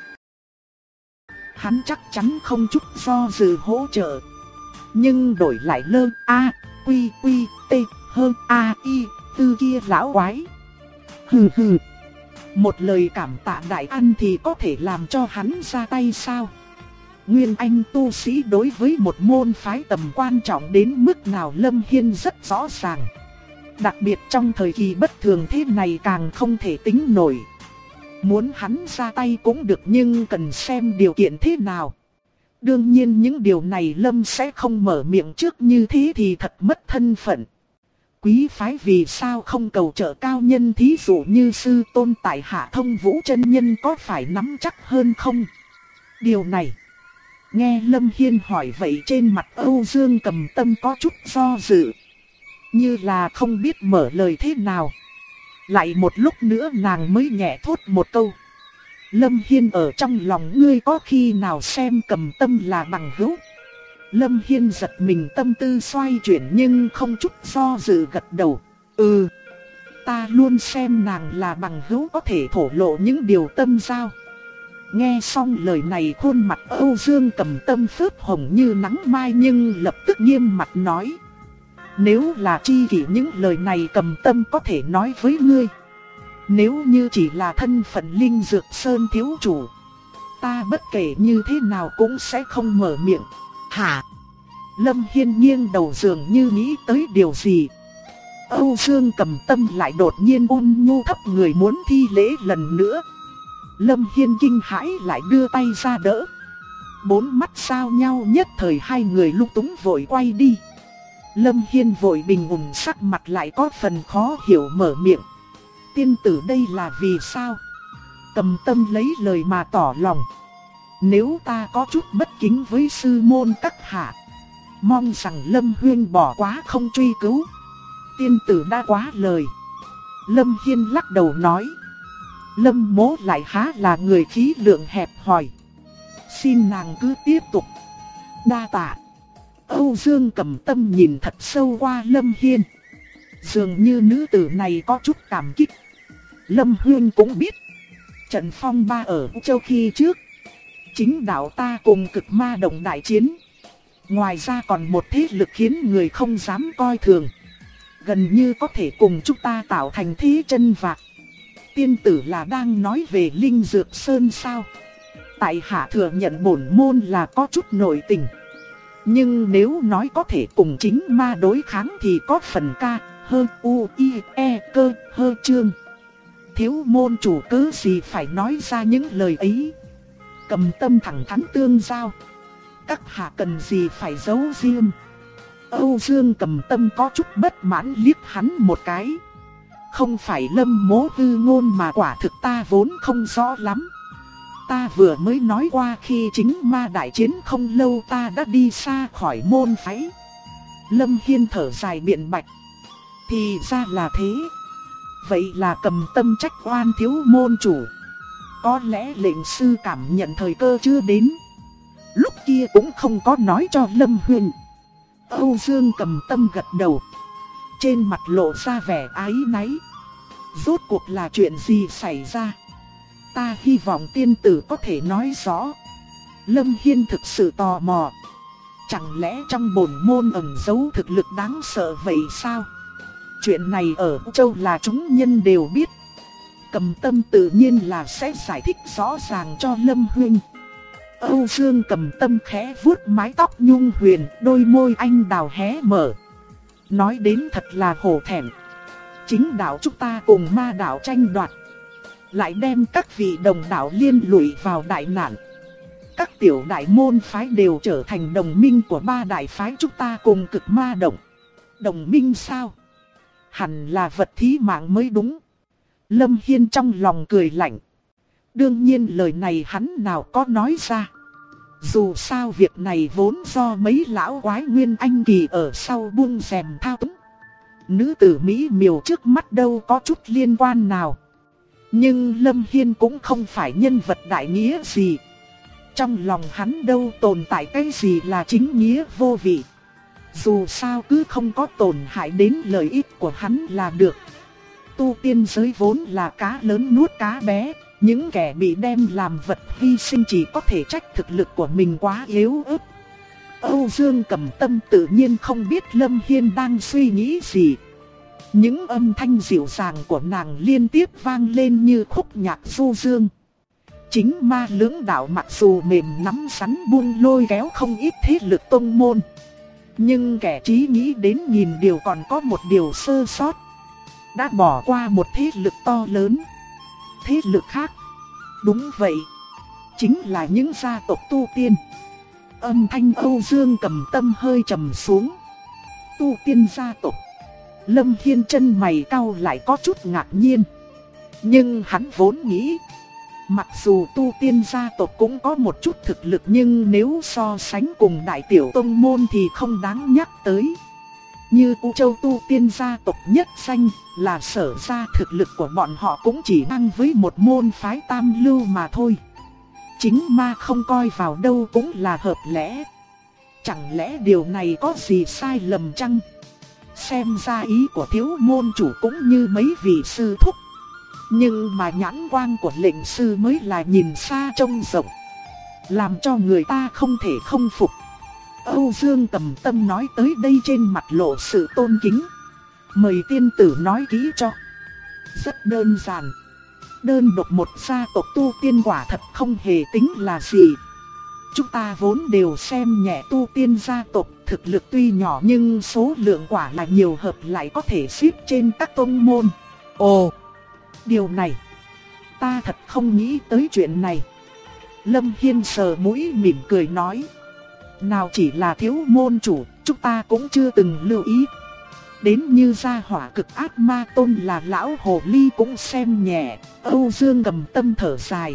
hắn chắc chắn không chút do dự hỗ trợ. Nhưng đổi lại lơ a quy quy t hơn a y tư kia lão quái. Hừ hừ. Một lời cảm tạ đại ăn thì có thể làm cho hắn ra tay sao? Nguyên Anh tu sĩ đối với một môn phái tầm quan trọng đến mức nào Lâm Hiên rất rõ ràng. Đặc biệt trong thời kỳ bất thường thế này càng không thể tính nổi. Muốn hắn ra tay cũng được nhưng cần xem điều kiện thế nào. Đương nhiên những điều này Lâm sẽ không mở miệng trước, như thế thì thật mất thân phận. Quý phái vì sao không cầu trợ cao nhân, thí dụ như sư tôn tại Hạ Thông Vũ chân nhân, có phải nắm chắc hơn không? Điều này, nghe Lâm Hiên hỏi vậy trên mặt Âu Dương Cầm Tâm có chút do dự, như là không biết mở lời thế nào. Lại một lúc nữa nàng mới nhẹ thốt một câu: Lâm Hiên, ở trong lòng ngươi có khi nào xem Cầm Tâm là bằng hữu? Lâm Hiên giật mình, tâm tư xoay chuyển nhưng không chút do dự gật đầu. Ta luôn xem nàng là bằng hữu, có thể thổ lộ những điều tâm giao. Nghe xong lời này khuôn mặt Âu Dương Cầm Tâm phớt hồng như nắng mai nhưng lập tức nghiêm mặt nói: Nếu là chi kỷ những lời này Cầm Tâm có thể nói với ngươi. Nếu như chỉ là thân phận Linh Dược Sơn thiếu chủ, ta bất kể như thế nào cũng sẽ không mở miệng. Hả? Lâm Hiên nghiêng đầu dường như nghĩ tới điều gì. Âu Dương Cầm Tâm lại đột nhiên ôn nhu thấp người muốn thi lễ lần nữa. Lâm Hiên kinh hãi lại đưa tay ra đỡ. Bốn mắt giao nhau, nhất thời hai người lúng túng vội quay đi. Lâm Hiên vội bình ổn sắc mặt lại có phần khó hiểu mở miệng: Tiên tử đây là vì sao? Cầm Tâm lấy lời mà tỏ lòng: Nếu ta có chút bất kính với sư môn các hạ, mong rằng Lâm Huyên bỏ quá không truy cứu. Tiên tử đã quá lời. Lâm Hiên lắc đầu nói: Lâm mỗ lại há là người khí lượng hẹp hòi. Xin nàng cứ tiếp tục. Đa tạ. Âu Dương Cầm Tâm nhìn thật sâu qua Lâm Hiên. Dường như nữ tử này có chút cảm kích. Lâm Huyên cũng biết, trận phong ba ở châu khi trước, chính đạo ta cùng Cực Ma Động đại chiến. Ngoài ra còn một thế lực khiến người không dám coi thường, gần như có thể cùng chúng ta tạo thành thế chân vạc. Tiên tử là đang nói về Linh Dược Sơn sao? Tại hạ thừa nhận bổn môn là có chút nội tình, nhưng nếu nói có thể cùng chính ma đối kháng thì có phần ca hơn u i e cơ hơ chương. Thiếu môn chủ cứ gì phải nói ra những lời ấy. Cầm Tâm thẳng thắn tương giao, các hạ cần gì phải giấu riêng. Âu Dương Cầm Tâm có chút bất mãn liếc hắn một cái. Không phải Lâm mỗ hư ngôn mà quả thực ta vốn không rõ lắm. Ta vừa mới nói qua khi chính ma đại chiến không lâu ta đã đi xa khỏi môn phái. Lâm Hiên thở dài biện bạch: Thì ra là thế. Vậy là Cầm Tâm trách oan thiếu môn chủ. Có lẽ lệnh sư cảm nhận thời cơ chưa đến, lúc kia cũng không có nói cho Lâm Huyên. Âu Dương Cầm Tâm gật đầu, trên mặt lộ ra vẻ áy náy. Rốt cuộc là chuyện gì xảy ra? Ta hy vọng tiên tử có thể nói rõ. Lâm Hiên thực sự tò mò. Chẳng lẽ trong bổn môn ẩn giấu thực lực đáng sợ vậy sao? Chuyện này ở châu là chúng nhân đều biết. Cầm Tâm tự nhiên là sẽ giải thích rõ ràng cho Lâm Huyên. Âu Dương Cầm Tâm khẽ vuốt mái tóc nhung huyền, đôi môi anh đào hé mở. Nói đến thật là hổ thẹn. Chính đạo chúng ta cùng ma đạo tranh đoạt, lại đem các vị đồng đạo liên lụy vào đại nạn. Các tiểu đại môn phái đều trở thành đồng minh của ba đại phái chúng ta cùng Cực Ma Động. Đồng minh sao? Hẳn là vật thí mạng mới đúng. Lâm Hiên trong lòng cười lạnh. Đương nhiên lời này hắn nào có nói ra. Dù sao việc này vốn do mấy lão quái Nguyên Anh kỳ ở sau buông rèm thao túng. Nữ tử Mỹ miều trước mắt đâu có chút liên quan nào. Nhưng Lâm Hiên cũng không phải nhân vật đại nghĩa gì. Trong lòng hắn đâu tồn tại cái gì là chính nghĩa vô vị. Dù sao cứ không có tổn hại đến lợi ích của hắn là được. Tu tiên giới vốn là cá lớn nuốt cá bé. Những kẻ bị đem làm vật hy sinh chỉ có thể trách thực lực của mình quá yếu ớt. Âu Dương Cầm Tâm tự nhiên không biết Lâm Hiên đang suy nghĩ gì. Những âm thanh dịu dàng của nàng liên tiếp vang lên như khúc nhạc du dương. Chính ma lưỡng đạo mặc dù mềm nắm rắn buông lôi kéo không ít thế lực tông môn. Nhưng kẻ trí nghĩ đến nghìn điều còn có một điều sơ sót. Đã bỏ qua một thế lực to lớn. Thế lực khác. Đúng vậy. Chính là những gia tộc tu tiên. Âm thanh Âu Dương Cầm Tâm hơi trầm xuống. Tu tiên gia tộc. Lâm Hiên chân mày cau lại có chút ngạc nhiên. Nhưng hắn vốn nghĩ, mặc dù tu tiên gia tộc cũng có một chút thực lực, nhưng nếu so sánh cùng đại tiểu tông môn thì không đáng nhắc tới. Như U Châu tu tiên gia tộc nhất danh là Sở gia, thực lực của bọn họ cũng chỉ ngang với một môn phái tam lưu mà thôi. Chính ma không coi vào đâu cũng là hợp lẽ. Chẳng lẽ điều này có gì sai lầm chăng? Xem ra ý của thiếu môn chủ cũng như mấy vị sư thúc. Nhưng mà nhãn quang của lệnh sư mới là nhìn xa trông rộng, làm cho người ta không thể không phục. Âu Dương Cầm Tâm nói tới đây trên mặt lộ sự tôn kính. Mời tiên tử nói kỹ cho. Rất đơn giản. Đơn độc một gia tộc tu tiên quả thật không hề tính là gì. Chúng ta vốn đều xem nhẹ tu tiên gia tộc, thực lực tuy nhỏ nhưng số lượng quả là nhiều, hợp lại có thể xếp trên các tông môn. Ồ, điều này, ta thật không nghĩ tới chuyện này. Lâm Hiên sờ mũi mỉm cười nói. Nào chỉ là thiếu môn chủ, chúng ta cũng chưa từng lưu ý. Đến như gia hỏa cực ác ma tôn là lão hồ ly cũng xem nhẹ. Âu Dương Cầm Tâm thở dài.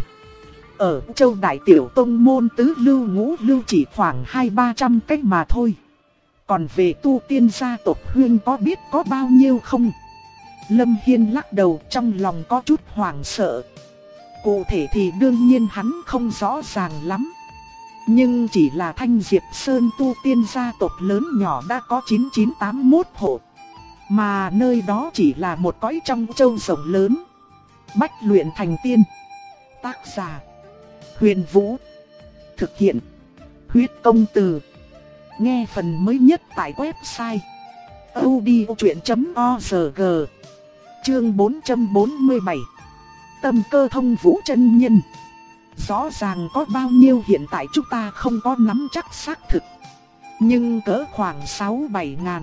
Ở Châu Đại Tiểu Tông môn tứ lưu ngũ lưu chỉ khoảng 200-300 cách mà thôi. Còn về tu tiên gia tộc Huyên có biết có bao nhiêu không? Lâm Hiên lắc đầu, trong lòng có chút hoảng sợ. Cụ thể thì đương nhiên hắn không rõ ràng lắm. Nhưng chỉ là Thanh Diệp Sơn tu tiên gia tộc lớn nhỏ đã có 9981 hộ. Mà nơi đó chỉ là một cõi trong châu rộng lớn. Bách luyện thành tiên. Tác giả Huyền Vũ. Thực hiện Huyết Công Từ. Nghe phần mới nhất tại website audiochuyện.org. Chương 447. Tâm cơ thông vũ chân nhân. Rõ ràng có bao nhiêu hiện tại chúng ta không có nắm chắc xác thực. Nhưng cỡ khoảng 6-7 ngàn.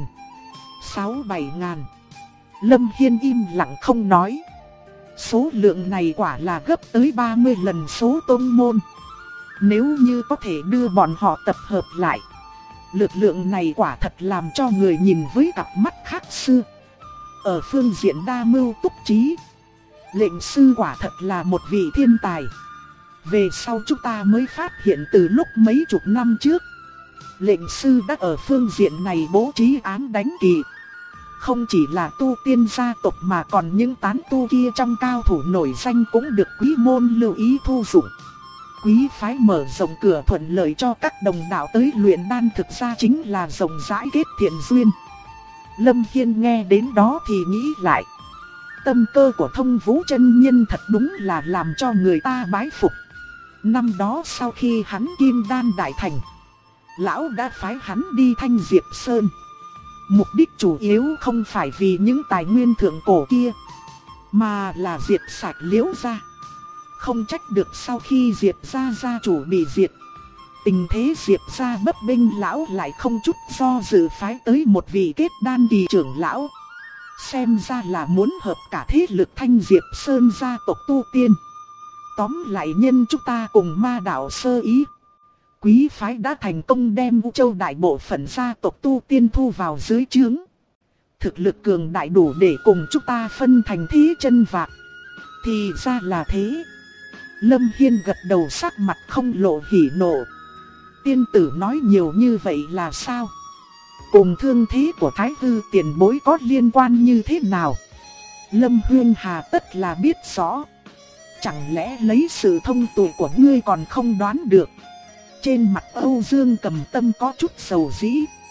6-7 ngàn. Lâm Hiên im lặng không nói. Số lượng này quả là gấp tới 30 lần số tông môn. Nếu như có thể đưa bọn họ tập hợp lại, lực lượng này quả thật làm cho người nhìn với cặp mắt khác xưa. Ở phương diện đa mưu túc trí, lệnh sư quả thật là một vị thiên tài. Về sau chúng ta mới phát hiện từ lúc mấy chục năm trước, lệnh sư đã ở phương diện này bố trí ám đánh kỳ. Không chỉ là tu tiên gia tộc mà còn những tán tu kia trong cao thủ nổi danh cũng được quý môn lưu ý thu dụng. Quý phái mở rộng cửa thuận lợi cho các đồng đạo tới luyện đan, thực ra chính là rộng rãi kết thiện duyên. Lâm Hiên nghe đến đó thì nghĩ lại. Tâm cơ của Thông Vũ chân nhân thật đúng là làm cho người ta bái phục. Năm đó sau khi hắn kim đan đại thành, lão đã phái hắn đi Thanh Diệp Sơn. Mục đích chủ yếu không phải vì những tài nguyên thượng cổ kia, mà là diệt sạch Liễu gia. Không trách được sau khi Diệp gia gia chủ bị diệt, tình thế Diệp gia bấp bênh, lão lại không chút do dự phái tới một vị kết đan kỳ trưởng lão. Xem ra là muốn hợp cả thế lực Thanh Diệp Sơn gia tộc tu tiên. Tóm lại nhân chúng ta cùng ma đạo sơ ý, quý phái đã thành công đem U Châu đại bộ phận gia tộc tu tiên thu vào dưới trướng. Thực lực cường đại đủ để cùng chúng ta phân thành thí chân vạc. Thì ra là thế. Lâm Hiên gật đầu, sắc mặt không lộ hỉ nộ. tiên tử nói nhiều như vậy là sao? Cùng thương thế của Thái Hư tiền bối có liên quan như thế nào? Lâm Huyên hà tất là biết rõ. Chẳng lẽ lấy sự thông tuệ của ngươi còn không đoán được? Trên mặt Âu Dương Cầm Tâm có chút sầu dĩ.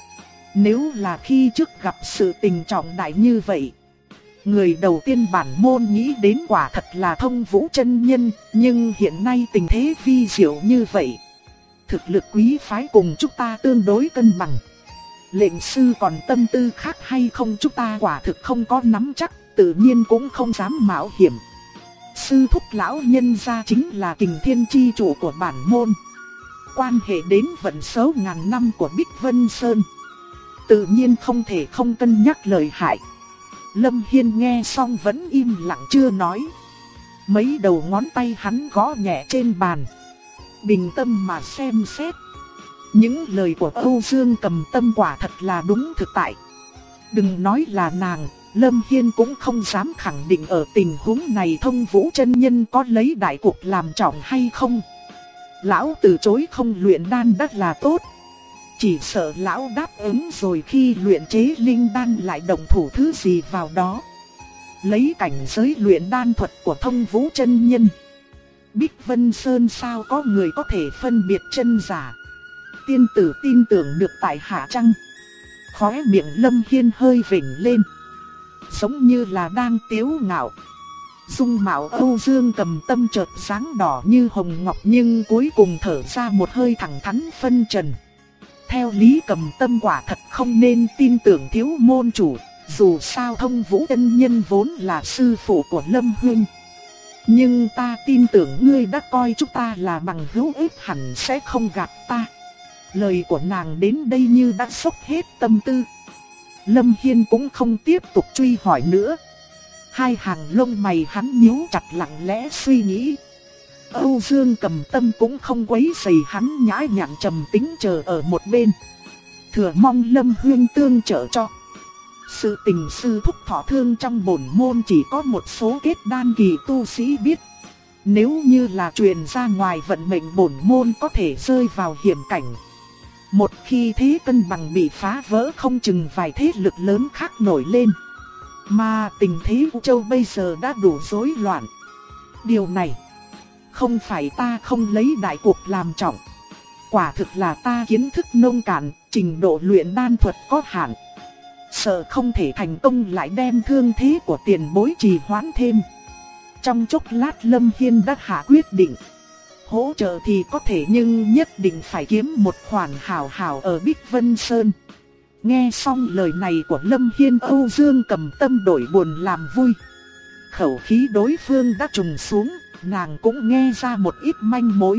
Nếu là khi trước gặp sự tình trọng đại như vậy, người đầu tiên bản môn nghĩ đến quả thật là Thông Vũ chân nhân, nhưng hiện nay tình thế vi diệu như vậy. Thực lực quý phái cùng chúng ta tương đối cân bằng. Lệnh sư còn tâm tư khác hay không chúng ta quả thực không có nắm chắc, tự nhiên cũng không dám mạo hiểm. Sư thúc lão nhân gia chính là Kình Thiên chi chủ của bản môn. Quan hệ đến vận số ngàn năm của Bích Vân Sơn, tự nhiên không thể không cân nhắc lời hại. Lâm Hiên nghe xong vẫn im lặng chưa nói. Mấy đầu ngón tay hắn gõ nhẹ trên bàn, bình tâm mà xem xét. Những lời của Âu Dương Cầm Tâm quả thật là đúng thực tại. Đừng nói là nàng, Lâm Hiên cũng không dám khẳng định ở tình huống này Thông Vũ chân nhân có lấy đại cuộc làm trọng hay không. Lão từ chối không luyện đan đắt là tốt. Chỉ sợ lão đáp ứng rồi khi luyện chế linh đan lại động thủ thứ gì vào đó. Lấy cảnh giới luyện đan thuật của Thông Vũ chân nhân, Bích Vân Sơn sao có người có thể phân biệt chân giả. Tiên tử tin tưởng được tại hạ chăng? Khóe miệng Lâm Hiên hơi vểnh lên, giống như là đang tiếu ngạo. Dung mạo Âu Dương Cầm Tâm chợt sáng đỏ như hồng ngọc, nhưng cuối cùng thở ra một hơi thẳng thắn phân trần. Theo lý Cầm Tâm quả thật không nên tin tưởng thiếu môn chủ, dù sao Thông Vũ chân nhân vốn là sư phụ của Lâm Huyên. Nhưng ta tin tưởng ngươi đã coi chúng ta là bằng hữu, ít hẳn sẽ không gạt ta. Lời của nàng đến đây như đã xốc hết tâm tư. Lâm Hiên cũng không tiếp tục truy hỏi nữa. Hai hàng lông mày hắn nhíu chặt lặng lẽ suy nghĩ. Âu Dương Cầm Tâm cũng không quấy rầy hắn, nhã nhặn trầm tĩnh chờ ở một bên, thừa mong Lâm Huyên tương trợ cho. Sự tình sư thúc thọ thương trong bổn môn chỉ có một số kết đan kỳ tu sĩ biết. Nếu như là truyền ra ngoài, vận mệnh bổn môn có thể rơi vào hiểm cảnh. Một khi thế cân bằng bị phá vỡ, không chừng vài thế lực lớn khác nổi lên. Mà tình thế Vũ Châu bây giờ đã đủ rối loạn. Điều này không phải ta không lấy đại cuộc làm trọng, quả thực là ta kiến thức nông cạn, trình độ luyện đan thuật có hạn. Sợ không thể thành công lại đem thương thế của tiền bối trì hoãn thêm. Trong chốc lát Lâm Hiên đã hạ quyết định. Hỗ trợ thì có thể, nhưng nhất định phải kiếm một khoản hảo hảo ở Bích Vân Sơn. Nghe xong lời này của Lâm Hiên, Âu Dương Cầm Tâm đổi buồn làm vui. Khẩu khí đối phương đã trùng xuống, nàng cũng nghe ra một ít manh mối.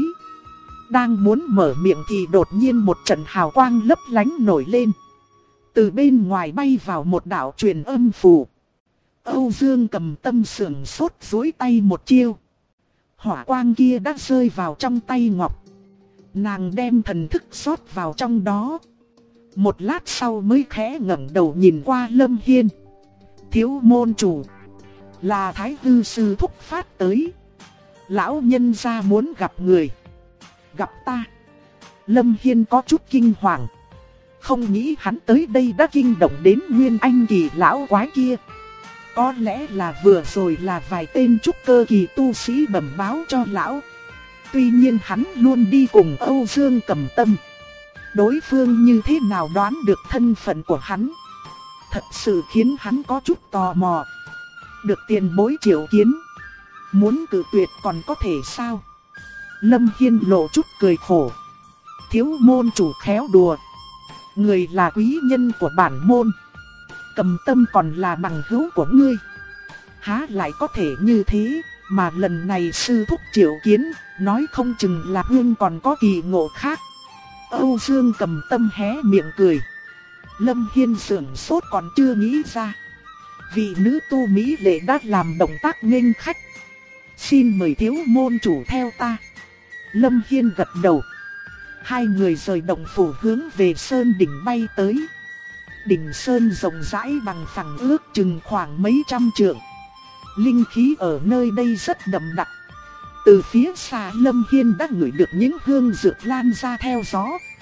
Đang muốn mở miệng thì đột nhiên một trận hào quang lấp lánh nổi lên. Từ bên ngoài bay vào một đạo truyền âm phù. Âu Dương Cầm Tâm sững sốt, duỗi tay một chiêu. Hỏa quang kia đã rơi vào trong tay ngọc. Nàng đem thần thức rót vào trong đó. Một lát sau mới khẽ ngẩng đầu nhìn qua Lâm Hiên. Thiếu môn chủ, là Thái Hư sư thúc phát tới. Lão nhân gia muốn gặp người. Gặp ta? Lâm Hiên có chút kinh hoàng. Không nghĩ hắn tới đây đã kinh động đến Nguyên Anh kỳ lão quái kia. Có lẽ là vừa rồi là vài tên trúc cơ kỳ tu sĩ bẩm báo cho lão. Tuy nhiên hắn luôn đi cùng Âu Dương Cầm Tâm. Đối phương như thế nào đoán được thân phận của hắn, thật sự khiến hắn có chút tò mò. Được tiền bối triệu kiến, muốn cự tuyệt còn có thể sao? Lâm Hiên lộ chút cười khổ. Thiếu môn chủ khéo đùa. Người là quý nhân của bản môn, Cầm Tâm còn là bằng hữu của ngươi, há lại có thể như thế? Mà lần này sư thúc triệu kiến, nói không chừng là Hương còn có kỳ ngộ khác. Âu Dương Cầm Tâm hé miệng cười. Lâm Hiên sững sốt còn chưa nghĩ ra. Vị nữ tu mỹ lệ đã làm động tác nghênh khách. Xin mời thiếu môn chủ theo ta. Lâm Hiên gật đầu. Hai người rời động phủ hướng về sơn đỉnh bay tới. Đỉnh sơn rộng rãi bằng phẳng, ước chừng khoảng mấy trăm trượng. Linh khí ở nơi đây rất đậm đặc. Từ phía xa Lâm Hiên đã ngửi được những hương dược lan ra theo gió,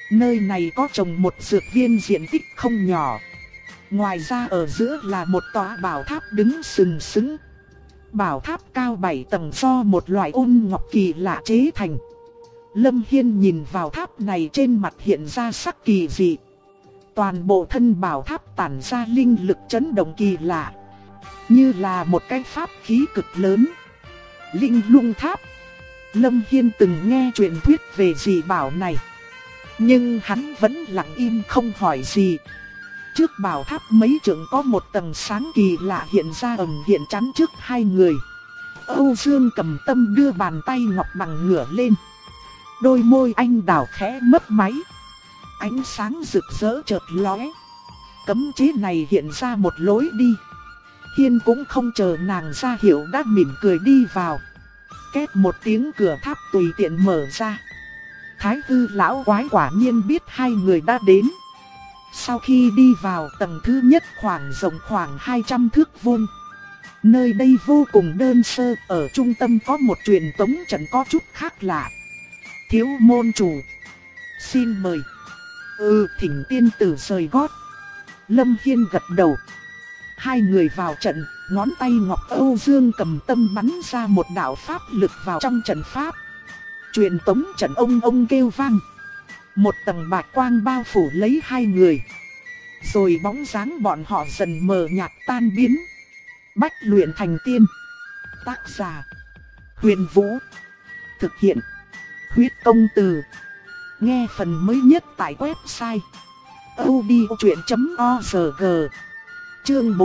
Nơi này có trồng một dược viên diện tích không nhỏ. Ngoài ra ở giữa là một tòa bảo tháp đứng sừng sững. Bảo tháp cao 7 tầng do một loại ôn ngọc kỳ lạ chế thành. Lâm Hiên nhìn vào tháp này, trên mặt hiện ra sắc kỳ dị. Toàn bộ thân bảo tháp tản ra linh lực chấn động kỳ lạ, như là một cái pháp khí cực lớn. Linh lung tháp. Lâm Hiên từng nghe truyền thuyết về dị bảo này, nhưng hắn vẫn lặng im không hỏi gì. Trước bảo tháp mấy trượng có một tầng sáng kỳ lạ hiện ra ẩn hiện chắn trước hai người. Âu Dương Cầm Tâm đưa bàn tay ngọc bằng ngửa lên. Đôi môi anh đào khẽ mấp máy. Ánh sáng rực rỡ chợt lóe. Cấm chế này hiện ra một lối đi. Hiên cũng không chờ nàng ra hiệu đã mỉm cười đi vào. Két một tiếng, cửa tháp tùy tiện mở ra. Thái Hư lão quái quả nhiên biết hai người đã đến. Sau khi đi vào tầng thứ nhất rộng khoảng 200 thước vuông. Nơi đây vô cùng đơn sơ, ở trung tâm có một truyền tống trận có chút khác lạ. Thiếu môn chủ, xin mời. Thỉnh tiên tử rời gót. Lâm Hiên gật đầu. Hai người vào trận, ngón tay ngọc Âu Dương Cầm Tâm bắn ra một đạo pháp lực vào trong trận pháp. Truyền tống trận ông kêu vang. Một tầng bạch quang bao phủ lấy hai người. Rồi bóng dáng bọn họ dần mờ nhạt tan biến. Bách luyện thành tiên. Tác giả: Huyền Vũ. Thực hiện: Huyết Công Từ. Nghe phần mới nhất tại website audiochuyện.org. Chương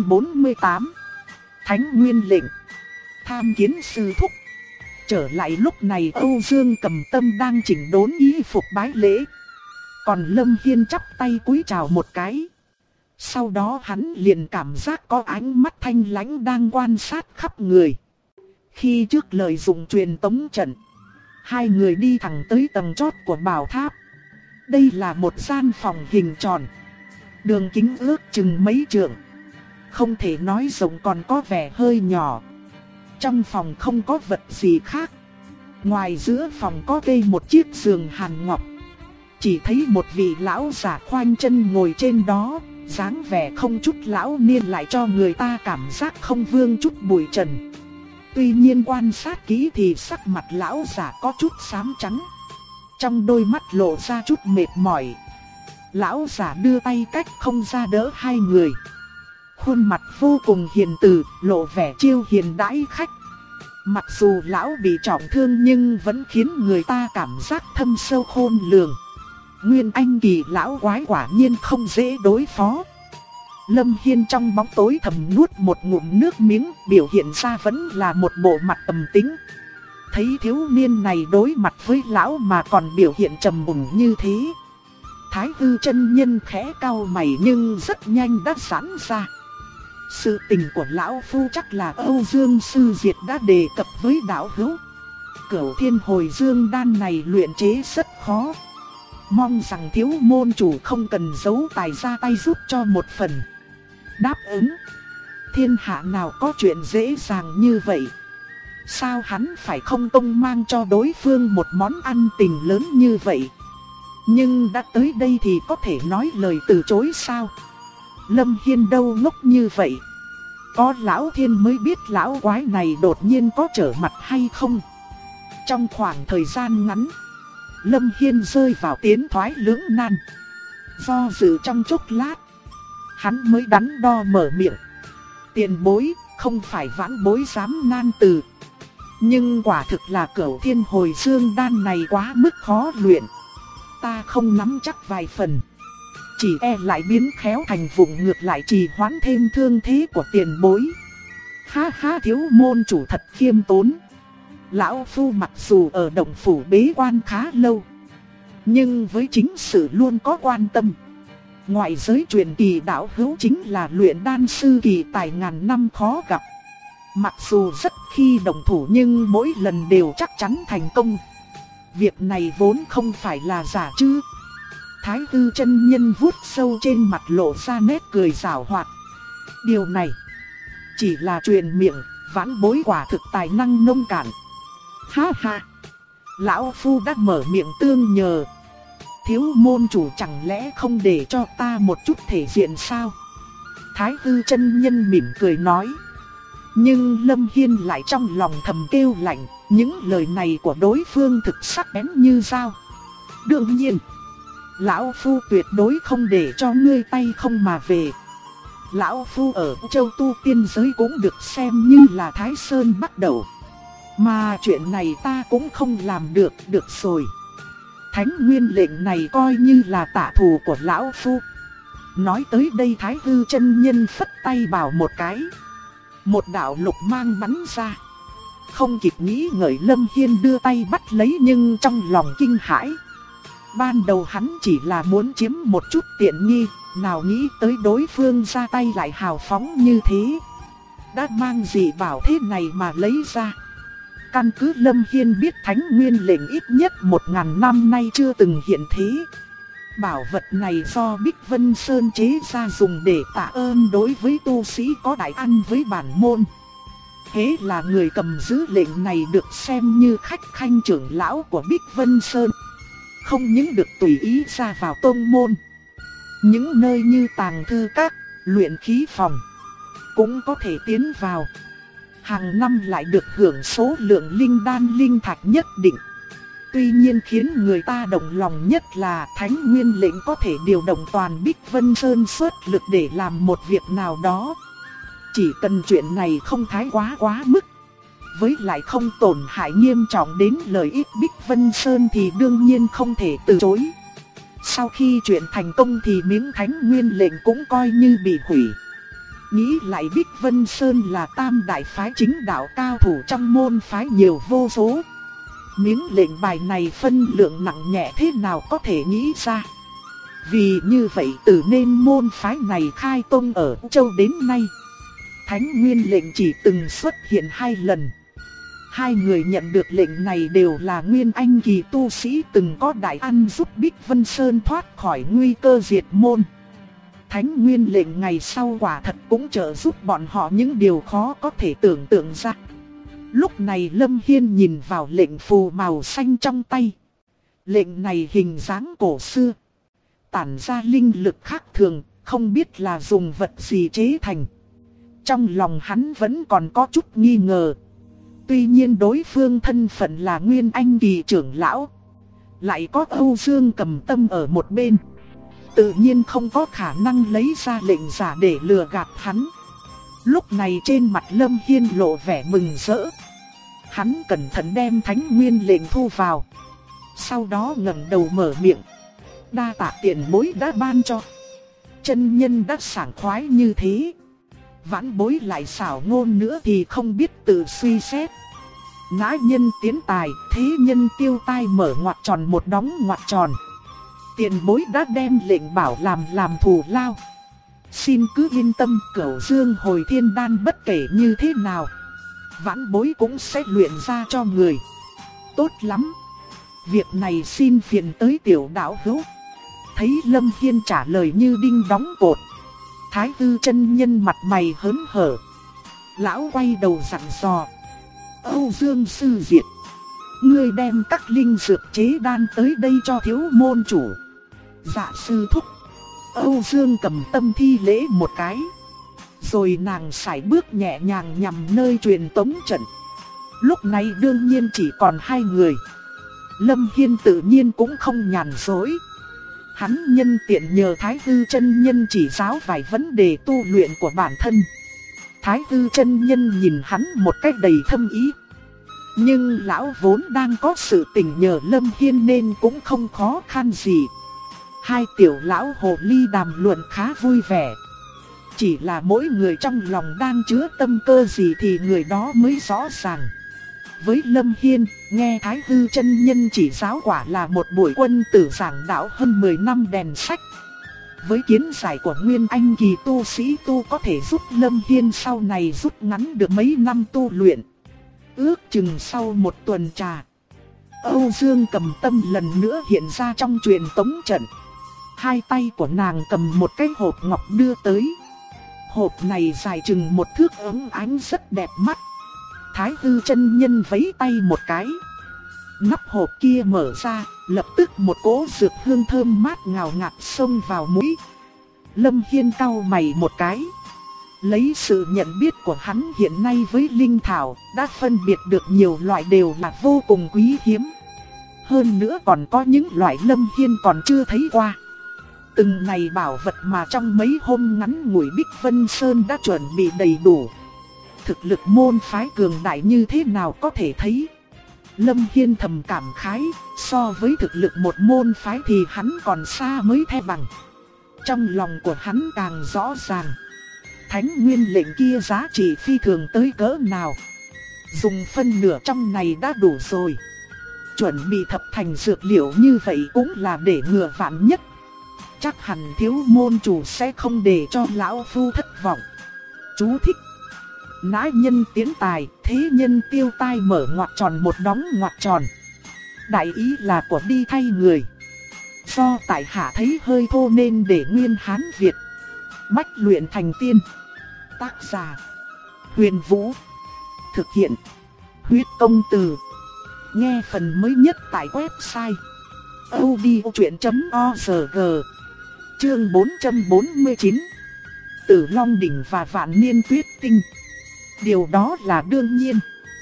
448. Thánh Nguyên Lệnh. Tham kiến sư thúc. Trở lại lúc này Âu Dương Cầm Tâm đang chỉnh đốn y phục bái lễ. Còn Lâm Hiên chắp tay cúi chào một cái. Sau đó hắn liền cảm giác có ánh mắt thanh lãnh đang quan sát khắp người. Khi trước lời dùng truyền tống trận, hai người đi thẳng tới tầng chót của bảo tháp. Đây là một gian phòng hình tròn. Đường kính ước chừng mấy trượng. Không thể nói rộng, còn có vẻ hơi nhỏ. Trong phòng không có vật gì khác. Ngoài giữa phòng có kê một chiếc giường hàn ngọc. Chỉ thấy một vị lão giả khoanh chân ngồi trên đó. Dáng vẻ không chút lão niên lại cho người ta cảm giác không vương chút bụi trần. Tuy nhiên quan sát kỹ thì sắc mặt lão giả có chút xám trắng. Trong đôi mắt lộ ra chút mệt mỏi. Lão giả đưa tay cách không ra đỡ hai người. Khuôn mặt vô cùng hiền từ, lộ vẻ chiêu hiền đãi khách. Mặc dù lão bị trọng thương nhưng vẫn khiến người ta cảm giác thâm sâu khôn lường. Nguyên anh kỳ lão quái quả nhiên không dễ đối phó. Lâm Hiên trong bóng tối thầm nuốt một ngụm nước miếng, biểu hiện ra vẫn là một bộ mặt trầm tĩnh. Thấy thiếu niên này đối mặt với lão mà còn biểu hiện trầm mùng như thế. Thái Hư chân nhân khẽ cau mày nhưng rất nhanh đã giãn ra. Sự tình của lão phu chắc là Âu Dương sư diệt đã đề cập với đạo hữu. Cửu Thiên Hồi Dương đan này luyện chế rất khó. Mong rằng thiếu môn chủ không cần giấu tài ra tay giúp cho một phần. Đáp ứng. Thiên hạ nào có chuyện dễ dàng như vậy. Sao hắn phải không công mang cho đối phương một món ăn tình lớn như vậy. Nhưng đã tới đây thì có thể nói lời từ chối sao? Lâm Hiên đâu ngốc như vậy. Có lão thiên mới biết lão quái này đột nhiên có trở mặt hay không. Trong khoảng thời gian ngắn, Lâm Hiên rơi vào tiến thoái lưỡng nan. Do dự trong chốc lát, hắn mới đắn đo mở miệng. Tiền bối, không phải vãn bối dám nan từ. Nhưng quả thực là Cửu Thiên Hồi Dương đan này quá mức khó luyện. Ta không nắm chắc vài phần. Chỉ e lại biến khéo thành vụng ngược lại, trì hoãn thêm thương thế của tiền bối. Ha ha, thiếu môn chủ thật khiêm tốn. Lão phu mặc dù ở động phủ bế quan khá lâu, nhưng với chính sự luôn có quan tâm. Ngoại giới truyền kỳ đạo hữu chính là luyện đan sư kỳ tài ngàn năm khó gặp. Mặc dù rất khi đồng thủ nhưng mỗi lần đều chắc chắn thành công. Việc này vốn không phải là giả chứ. Thái Hư chân nhân vuốt sâu trên mặt lộ ra nét cười giảo hoạt. Điều này chỉ là truyền miệng, vãn bối quả thực tài năng nông cạn. Ha ha, lão phu đã mở miệng tương nhờ. Thiếu môn chủ chẳng lẽ không để cho ta một chút thể diện sao? Thái Hư chân nhân mỉm cười nói. Nhưng Lâm Hiên lại trong lòng thầm kêu lạnh, những lời này của đối phương thực sắc bén như dao. Đương nhiên, lão phu tuyệt đối không để cho ngươi tay không mà về. Lão phu ở châu tu tiên giới cũng được xem như là Thái Sơn bắt đầu. Mà chuyện này ta cũng không làm được rồi. Thánh nguyên lệnh này coi như là tạ thù của lão phu. Nói tới đây Thái Hư chân nhân phất tay bảo một cái. Một đạo lục mang bắn ra. Không kịp nghĩ ngợi Lâm Hiên đưa tay bắt lấy nhưng trong lòng kinh hãi. Ban đầu hắn chỉ là muốn chiếm một chút tiện nghi, nào nghĩ tới đối phương ra tay lại hào phóng như thế. Đã mang gì bảo thế này mà lấy ra. Căn cứ Lâm Hiên biết thánh nguyên lệnh ít nhất 1000 năm nay chưa từng hiện thế. Bảo vật này do Bích Vân Sơn chế ra dùng để tạ ơn đối với tu sĩ có đại ăn với bản môn. Thế là người cầm giữ lệnh này được xem như khách khanh trưởng lão của Bích Vân Sơn. Không những được tùy ý ra vào tông môn, những nơi như tàng thư các, luyện khí phòng cũng có thể tiến vào. Hàng năm lại được hưởng số lượng linh đan linh thạch nhất định. Tuy nhiên khiến người ta động lòng nhất là thánh nguyên lệnh có thể điều động toàn Bích Vân Sơn xuất lực để làm một việc nào đó. Chỉ cần chuyện này không thái quá mức, với lại không tổn hại nghiêm trọng đến lợi ích Bích Vân Sơn thì đương nhiên không thể từ chối. Sau khi chuyện thành công thì miếng thánh nguyên lệnh cũng coi như bị hủy. Nghĩ lại Bích Vân Sơn là tam đại phái chính đạo cao thủ trong môn phái nhiều vô số. Miếng lệnh bài này phân lượng nặng nhẹ thế nào có thể nghĩ ra. Vì như vậy từ nên môn phái này khai tông ở châu đến nay, thánh nguyên lệnh chỉ từng xuất hiện 2 lần. 2 người nhận được lệnh này đều là nguyên anh kỳ tu sĩ từng có đại ăn giúp Bích Vân Sơn thoát khỏi nguy cơ diệt môn. Thánh nguyên lệnh ngày sau quả thật cũng trợ giúp bọn họ những điều khó có thể tưởng tượng ra. Lúc này Lâm Hiên nhìn vào lệnh phù màu xanh trong tay. Lệnh này hình dáng cổ xưa, tản ra linh lực khác thường, không biết là dùng vật gì chế thành. Trong lòng hắn vẫn còn có chút nghi ngờ. Tuy nhiên đối phương thân phận là nguyên anh kỳ trưởng lão, lại có Âu Dương Cầm Tâm ở một bên, tự nhiên không có khả năng lấy ra lệnh giả để lừa gạt hắn. Lúc này trên mặt Lâm Hiên lộ vẻ mừng rỡ. Hắn cẩn thận đem thánh nguyên lệnh thu vào, sau đó ngẩng đầu mở miệng. Đa tạ tiền bối đã ban cho. Chân nhân đã sảng khoái như thế, vãn bối lại xảo ngôn nữa thì không biết tự suy xét. Nã nhân tiến tài, thế nhân tiêu tai, mở ngoặc tròn một đóng ngoặc tròn. Tiền bối đã đem lệnh bảo làm thù lao. Xin cứ yên tâm, Cửu Dương Hồi Thiên Đan bất kể như thế nào, vãn bối cũng sẽ luyện ra cho người. Tốt lắm. Việc này xin phiền tới tiểu đạo hữu. Thấy Lâm Hiên trả lời như đinh đóng cột, Thái Hư chân nhân mặt mày hớn hở. Lão quay đầu dặn dò. Âu Dương sư diệt, ngươi đem các linh dược chế đan tới đây cho thiếu môn chủ. Dạ sư thúc. Âu Dương Cầm Tâm thi lễ một cái, rồi nàng sải bước nhẹ nhàng nhằm nơi truyền tống trận. Lúc này đương nhiên chỉ còn 2 người. Lâm Hiên tự nhiên cũng không nhàn dối. Hắn nhân tiện nhờ Thái Hư chân nhân chỉ giáo vài vấn đề tu luyện của bản thân. Thái Hư chân nhân nhìn hắn một cách đầy thâm ý. Nhưng lão vốn đang có sự tình nhờ Lâm Hiên nên cũng không khó khăn gì. 2 tiểu lão hồ ly đàm luận khá vui vẻ. Chỉ là mỗi người trong lòng đang chứa tâm cơ gì thì người đó mới rõ ràng. Với Lâm Hiên, nghe Thái Hư chân nhân chỉ giáo quả là một buổi quân tử giảng đạo hơn 10 năm đèn sách. Với kiến giải của nguyên anh kỳ tu sĩ tu có thể giúp Lâm Hiên sau này rút ngắn được mấy năm tu luyện. Ước chừng sau 1 tuần trà, Âu Dương Cầm Tâm lần nữa hiện ra trong truyền tống trận. 2 tay của nàng cầm một cái hộp ngọc đưa tới. Hộp này dài chừng 1 thước, óng ánh rất đẹp mắt. Thái Hư chân nhân vẫy tay một cái, Nắp hộp kia mở ra, lập tức một cỗ dược hương thơm mát ngào ngạt xông vào mũi. Lâm Hiên cau mày một cái. Lấy sự nhận biết của hắn hiện nay với linh thảo, đã phân biệt được nhiều loại đều là vô cùng quý hiếm. Hơn nữa còn có những loại Lâm Hiên còn chưa thấy qua. Từng này bảo vật mà trong mấy hôm ngắn ngủi Bích Vân Sơn đã chuẩn bị đầy đủ. Thực lực môn phái cường đại như thế nào có thể thấy. Lâm Hiên thầm cảm khái, so với thực lực một môn phái thì hắn còn xa mới theo bằng. Trong lòng của hắn càng rõ ràng. Thánh nguyên lệnh kia giá trị phi thường tới cỡ nào. Dùng phân nửa trong này đã đủ rồi. Chuẩn bị thập thành dược liệu như vậy cũng là để ngừa vạn nhất. Chắc hẳn thiếu môn chủ sẽ không để cho lão phu thất vọng. Chú thích: nãi nhân tiến tài, thế nhân tiêu tai, mở ngoặc tròn một đóng ngoặc tròn. Đại ý là của đi thay người. Do tại hạ thấy hơi thô nên để nguyên Hán Việt. Bách luyện thành tiên. Tác giả: Huyền Vũ. Thực hiện: Huyết Công Từ. Nghe phần mới nhất tại website audiochuyện.org. Chương 449. Tử Long Đỉnh và Vạn Niên Tuyết Tinh. Điều đó là đương nhiên.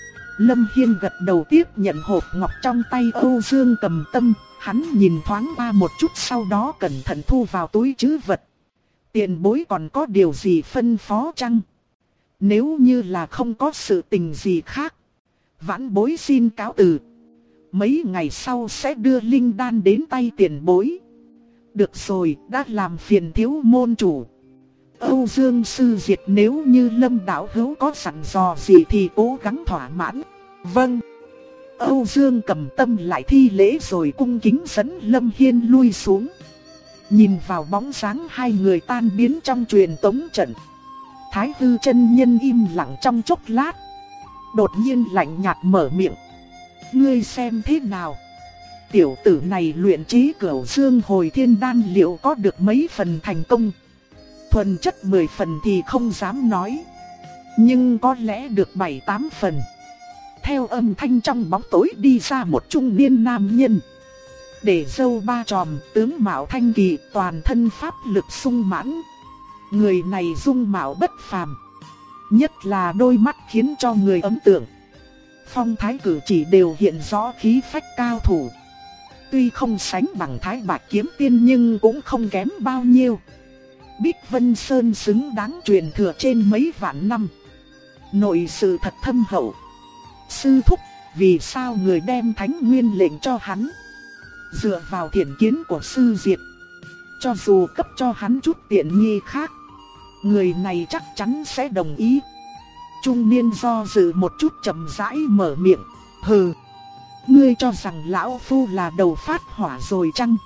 Lâm Hiên gật đầu tiếp nhận hộp ngọc trong tay Âu Dương Cầm Tâm. Hắn nhìn thoáng qua một chút, sau đó cẩn thận thu vào túi trữ vật. Tiền bối còn có điều gì phân phó chăng? Nếu như là không có sự tình gì khác, vãn bối xin cáo từ. Mấy ngày sau sẽ đưa linh đan đến tay tiền bối. Được rồi, đã làm phiền thiếu môn chủ. Âu Dương sư diệt, nếu như Lâm đạo hữu có sẵn dò gì thì cố gắng thỏa mãn. Vâng. Âu Dương Cầm Tâm lại thi lễ rồi cung kính dẫn Lâm Hiên lui xuống. Nhìn vào bóng dáng hai người tan biến trong truyền tống trận, Thái Hư chân nhân im lặng trong chốc lát. Đột nhiên lạnh nhạt mở miệng: ngươi xem thế nào? Tiểu tử này luyện chế Cửu Dương Hồi Thiên Đan liệu có được mấy phần thành công? Thuần chất 10 phần thì không dám nói, nhưng có lẽ được 7-8 phần. Theo âm thanh trong bóng tối đi ra một trung niên nam nhân. Để râu ba chòm, tướng mạo thanh kỳ, toàn thân pháp lực sung mãn. Người này dung mạo bất phàm, nhất là đôi mắt khiến cho người ấn tượng. Phong thái cử chỉ đều hiện rõ khí phách cao thủ. Tuy không sánh bằng Thái Bạch Kiếm Tiên nhưng cũng không kém bao nhiêu. Bích Vân Sơn xứng đáng truyền thừa trên mấy vạn năm, nội sự thật thâm hậu. Sư thúc, vì sao người đem thánh nguyên lệnh cho hắn? Dựa vào thiện kiến của sư diệt, cho dù cấp cho hắn chút tiện nghi khác, người này chắc chắn sẽ đồng ý. Trung niên do dự một chút chậm rãi mở miệng: hừ, ngươi cho rằng lão phu là đầu phát hỏa rồi chăng?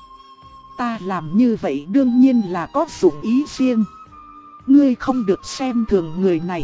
Ta làm như vậy đương nhiên là có dụng ý riêng. Ngươi không được xem thường người này.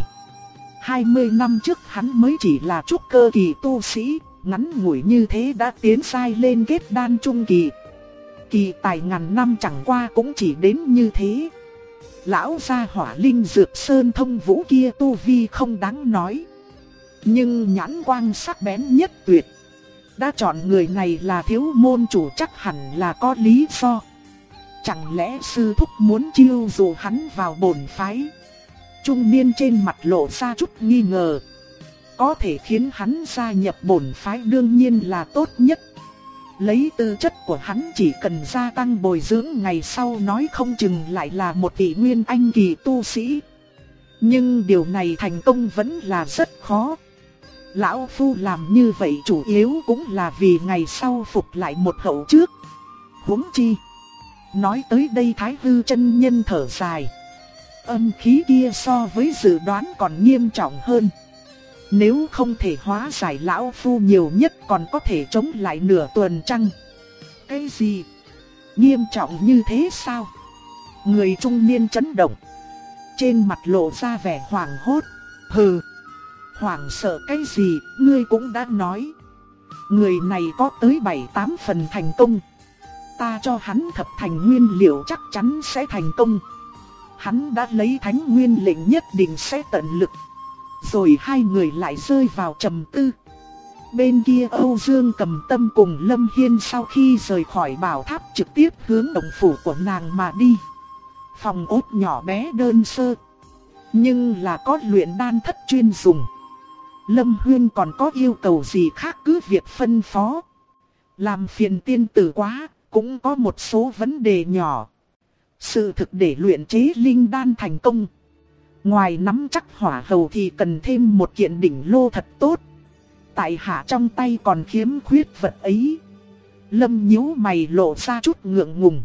20 năm trước hắn mới chỉ là trúc cơ kỳ tu sĩ, ngắn ngủi như thế đã tiến sai lên kết đan trung kỳ. Kỳ tài ngàn năm chẳng qua cũng chỉ đến như thế. Lão gia hỏa linh dược sơn thông vũ kia tu vi không đáng nói, nhưng nhãn quang sắc bén nhất tuyệt. Đã chọn người này là thiếu môn chủ chắc hẳn là có lý do. Chẳng lẽ sư thúc muốn chiêu dụ hắn vào bổn phái? Trung niên trên mặt lộ ra chút nghi ngờ. Có thể khiến hắn gia nhập bổn phái đương nhiên là tốt nhất. Lấy tư chất của hắn chỉ cần gia tăng bồi dưỡng, ngày sau nói không chừng lại là một tỷ nguyên anh kỳ tu sĩ. Nhưng điều này thành công vẫn là rất khó. Lão phu làm như vậy chủ yếu cũng là vì ngày sau phục lại một hậu trước. Huống chi. Nói tới đây Thái Hư chân nhân thở dài. Âm khí kia so với dự đoán còn nghiêm trọng hơn. Nếu không thể hóa giải lão phu nhiều nhất còn có thể chống lại nửa tuần trăng. Cái gì? Nghiêm trọng như thế sao? Người trung niên chấn động, trên mặt lộ ra vẻ hoảng hốt. Hừ, hoảng sợ cái gì, ngươi cũng đã nói. Người này có tới 7-8 phần thành công. Ta cho hắn thập thành nguyên liệu chắc chắn sẽ thành công. Hắn đã lấy thánh nguyên lệnh nhất định sẽ tận lực. Rồi hai người lại rơi vào trầm tư. Bên kia Âu Dương Cầm Tâm cùng Lâm Hiên sau khi rời khỏi bảo tháp trực tiếp hướng động phủ của nàng mà đi. Phòng ốt nhỏ bé đơn sơ, nhưng là có luyện đan thất chuyên dùng. Lâm Huyên còn có yêu cầu gì khác cứ việc phân phó. Làm phiền tiên tử quá, cũng có một số vấn đề nhỏ. Sự thực để luyện chế linh đan thành công, ngoài nắm chắc hỏa hầu thì cần thêm một kiện đỉnh lô thật tốt. Tại hạ trong tay còn khiếm khuyết vật ấy. Lâm nhíu mày lộ ra chút ngượng ngùng.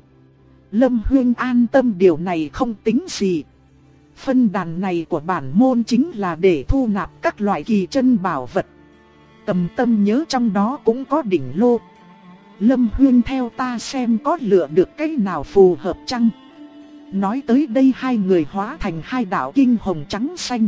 Lâm Huyên an tâm, điều này không tính gì. Phân đàn này của bản môn chính là để thu nạp các loại kỳ chân bảo vật. Cầm Tâm nhớ trong đó cũng có đỉnh lô. Lâm Huyên theo ta xem có lựa được cái nào phù hợp chăng? Nói tới đây hai người hóa thành hai đạo kinh hồng trắng xanh,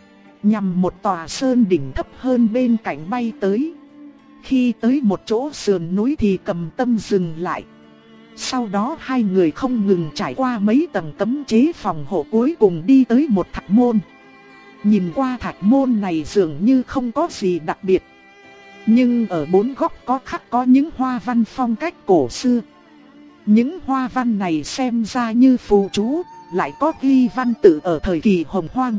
nhằm một tòa sơn đỉnh thấp hơn bên cạnh bay tới. Khi tới một chỗ sườn núi thì Cầm Tâm dừng lại. Sau đó hai người không ngừng trải qua mấy tầng cấm chế phòng hộ, cuối cùng đi tới một thạch môn. Nhìn qua thạch môn này dường như không có gì đặc biệt, nhưng ở bốn góc có khắc có những hoa văn phong cách cổ xưa. Những hoa văn này xem ra như phù chú, lại có ghi văn tự ở thời kỳ hồng hoang,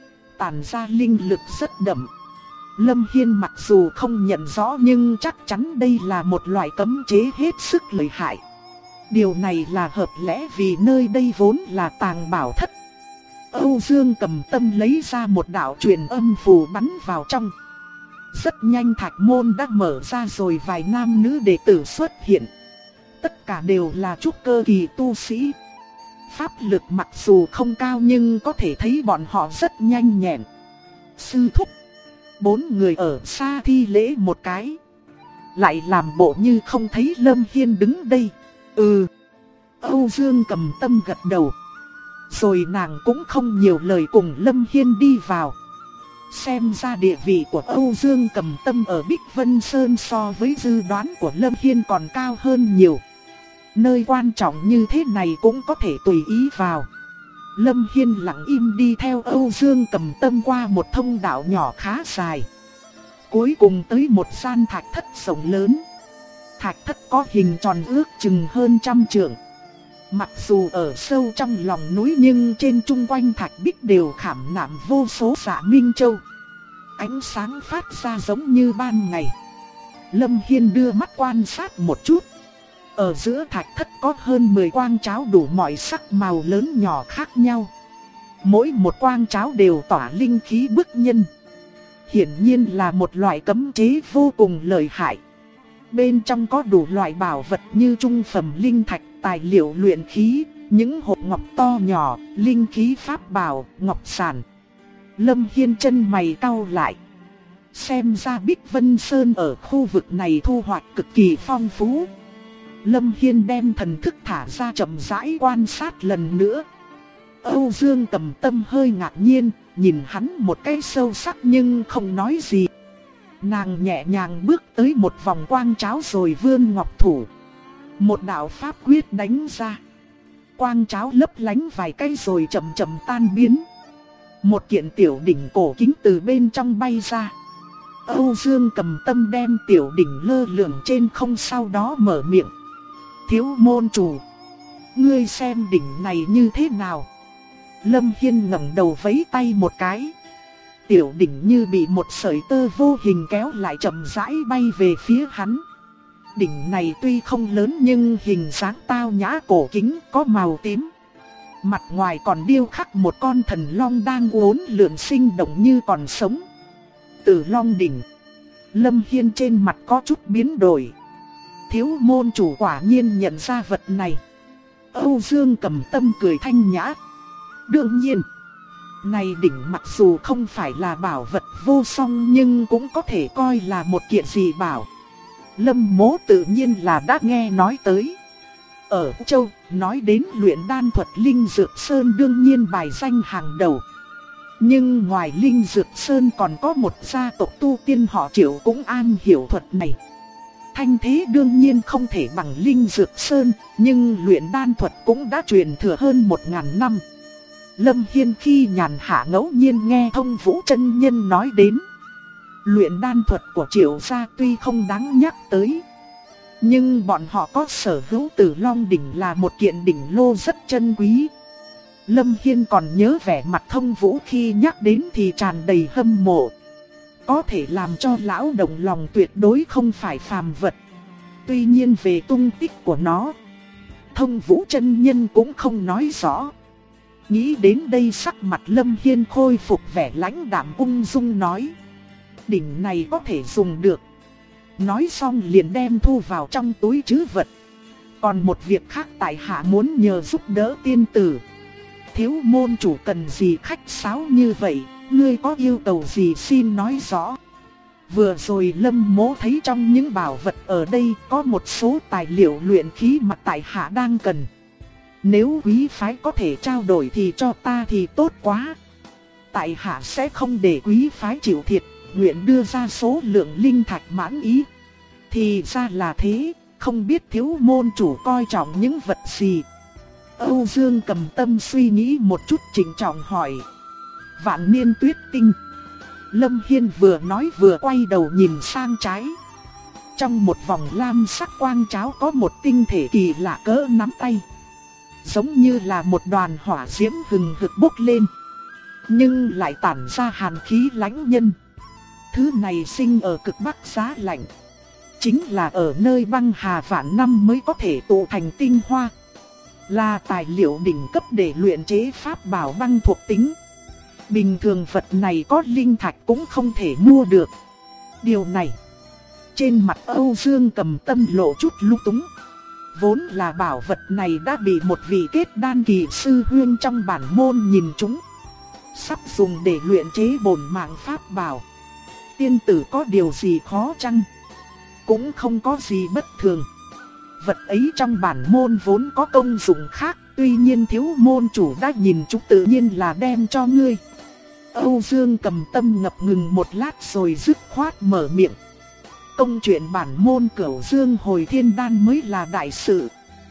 tản ra linh lực rất đậm. Lâm Hiên mặc dù không nhận rõ nhưng chắc chắn đây là một loại cấm chế hết sức lợi hại. Điều này là hợp lẽ vì nơi đây vốn là tàng bảo thất. Âu Dương Cầm Tâm lấy ra một đạo truyền âm phù bắn vào trong. Rất nhanh thạch môn đã mở ra rồi vài nam nữ đệ tử xuất hiện. Tất cả đều là trúc cơ kỳ tu sĩ. Pháp lực mặc dù không cao nhưng có thể thấy bọn họ rất nhanh nhẹn. Sư thúc. Bốn người ở xa thi lễ một cái, lại làm bộ như không thấy Lâm Hiên đứng đây. Âu Dương Cầm Tâm gật đầu. Rồi nàng cũng không nhiều lời cùng Lâm Hiên đi vào. Xem ra địa vị của Âu Dương Cầm Tâm ở Bích Vân Sơn so với dự đoán của Lâm Hiên còn cao hơn nhiều. Nơi quan trọng như thế này cũng có thể tùy ý vào. Lâm Hiên lặng im đi theo Âu Dương Cầm Tâm qua một thông đạo nhỏ khá dài. Cuối cùng tới một gian thạch thất rộng lớn. Thạch thất có hình tròn ước chừng hơn 100 trượng. Mặc dù ở sâu trong lòng núi nhưng trên chung quanh thạch bích đều khảm nạm vô số dạ minh châu. Ánh sáng phát ra giống như ban ngày. Lâm Hiên đưa mắt quan sát một chút. Ở giữa thạch thất có hơn 10 quang cháo đủ mọi sắc màu lớn nhỏ khác nhau. Mỗi một quang cháo đều tỏa linh khí bức nhân. Hiển nhiên là một loại cấm chế vô cùng lợi hại. Bên trong có đủ loại bảo vật như trung phẩm linh thạch, tài liệu luyện khí, những hộp ngọc to nhỏ, linh khí pháp bảo, ngọc sản. Lâm Hiên chân mày cau lại. Xem ra Bích Vân Sơn ở khu vực này thu hoạch cực kỳ phong phú. Lâm Hiên đem thần thức thả ra chậm rãi quan sát lần nữa. Âu Dương Cầm Tâm hơi ngạc nhiên, nhìn hắn một cái sâu sắc nhưng không nói gì. Nàng nhẹ nhàng bước tới một vòng quang cháo rồi vươn ngọc thủ. Một đạo pháp quyết đánh ra. Quang cháo lấp lánh vài cái rồi chậm chậm tan biến. Một kiện tiểu đỉnh cổ kính từ bên trong bay ra. Âu Dương Cầm Tâm đem tiểu đỉnh lơ lửng trên không, sau đó mở miệng. Thiếu môn chủ, ngươi xem đỉnh này như thế nào? Lâm Hiên ngẩng đầu vẫy tay một cái. Tiểu đỉnh như bị một sợi tơ vô hình kéo lại chậm rãi bay về phía hắn. Đỉnh này tuy không lớn nhưng hình dáng tao nhã cổ kính, có màu tím. Mặt ngoài còn điêu khắc một con thần long đang uốn lượn sinh động như còn sống. Tử Long đỉnh. Lâm Hiên trên mặt có chút biến đổi. Thiếu môn chủ quả nhiên nhận ra vật này. Âu Dương Cầm Tâm cười thanh nhã. Đương nhiên, này đỉnh mặc dù không phải là bảo vật vô song nhưng cũng có thể coi là một kiện dị bảo. Lâm Mỗ tự nhiên là đã nghe nói tới. Ở Châu, nói đến luyện đan thuật Linh Dược Sơn đương nhiên bài danh hàng đầu. Nhưng ngoài Linh Dược Sơn còn có một gia tộc tu tiên họ Triệu cũng am hiểu thuật này. Thanh thế đương nhiên không thể bằng Linh Dược Sơn, nhưng luyện đan thuật cũng đã truyền thừa hơn 1000 năm. Lâm Hiên khi nhàn hạ ngẫu nhiên nghe Thông Vũ chân nhân nói đến. Luyện đan thuật của Triệu gia tuy không đáng nhắc tới, nhưng bọn họ có sở hữu Tử Long đỉnh là một kiện đỉnh lô rất chân quý. Lâm Hiên còn nhớ vẻ mặt Thông Vũ khi nhắc đến thì tràn đầy hâm mộ. Có thể làm cho lão động lòng tuyệt đối không phải phàm vật. Tuy nhiên về tung tích của nó, Thông Vũ chân nhân cũng không nói rõ. Nghĩ đến đây sắc mặt Lâm Hiên khôi phục vẻ lãnh đạm ung dung nói: đỉnh này có thể dùng được. Nói xong liền đem thu vào trong túi trữ vật. Còn một việc khác tại hạ muốn nhờ giúp đỡ tiên tử. Thiếu môn chủ cần gì khách sáo như vậy, ngươi có yêu cầu gì xin nói rõ. Vừa rồi Lâm Mỗ thấy trong những bảo vật ở đây có một số tài liệu luyện khí mà tại hạ đang cần. Nếu quý phái có thể trao đổi thì cho ta thì tốt quá. Tại hạ sẽ không để quý phái chịu thiệt, nguyện đưa ra số lượng linh thạch mãn ý. Thì ra là thế, không biết thiếu môn chủ coi trọng những vật gì. Âu Dương Cầm Tâm suy nghĩ một chút trịnh trọng hỏi: Vạn Niên Tuyết Tinh. Lâm Hiên vừa nói vừa quay đầu nhìn sang trái. Trong một vòng lam sắc quang cháo có một tinh thể kỳ lạ cỡ nắm tay. Giống như là một đoàn hỏa diễm hừng hực bốc lên, nhưng lại tản ra hàn khí lãnh nhân. Thứ này sinh ở cực bắc giá lạnh, chính là ở nơi băng hà vạn năm mới có thể tụ thành tinh hoa. Là tài liệu đỉnh cấp để luyện chế pháp bảo băng thuộc tính. Bình thường vật này có linh thạch cũng không thể mua được. Điều này, trên mặt Âu Dương Cầm Tâm lộ chút lung túng. Vốn là bảo vật này đã bị một vị kết đan kỳ sư huynh trong bản môn nhìn trúng, sắp dùng để luyện chế bổn mạng pháp bảo. Tiên tử có điều gì khó chăng? Cũng không có gì bất thường. Vật ấy trong bản môn vốn có công dụng khác, tuy nhiên thiếu môn chủ đã nhìn trúng tự nhiên là đem cho ngươi. Âu Dương Cầm Tâm ngập ngừng một lát rồi dứt khoát mở miệng. Công chuyện bản môn Cửu Dương Hồi Thiên Đan mới là đại sự.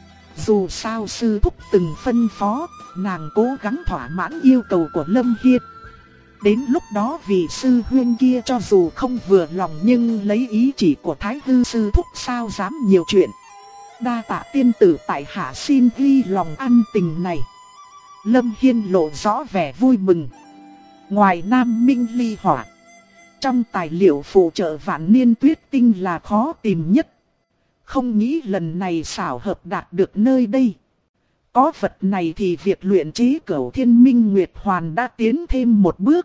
Dù sao sư thúc từng phân phó, nàng cố gắng thỏa mãn yêu cầu của Lâm Hiên. Đến lúc đó vị sư huynh kia cho dù không vừa lòng nhưng lấy ý chỉ của Thái Hư sư thúc sao dám nhiều chuyện. Đa tạ tiên tử, tại hạ xin ghi lòng ăn tình này. Lâm Hiên lộ rõ vẻ vui mừng. Ngoài Nam Minh Ly Hỏa, trong tài liệu phụ trợ Vạn Niên Tuyết Tinh là khó tìm nhất. Không nghĩ lần này xảo hợp đạt được nơi đây. Có vật này thì việc luyện chế Cửu Thiên Minh Nguyệt Hoàn đã tiến thêm một bước.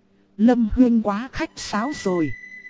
Lâm huynh quá khách sáo rồi.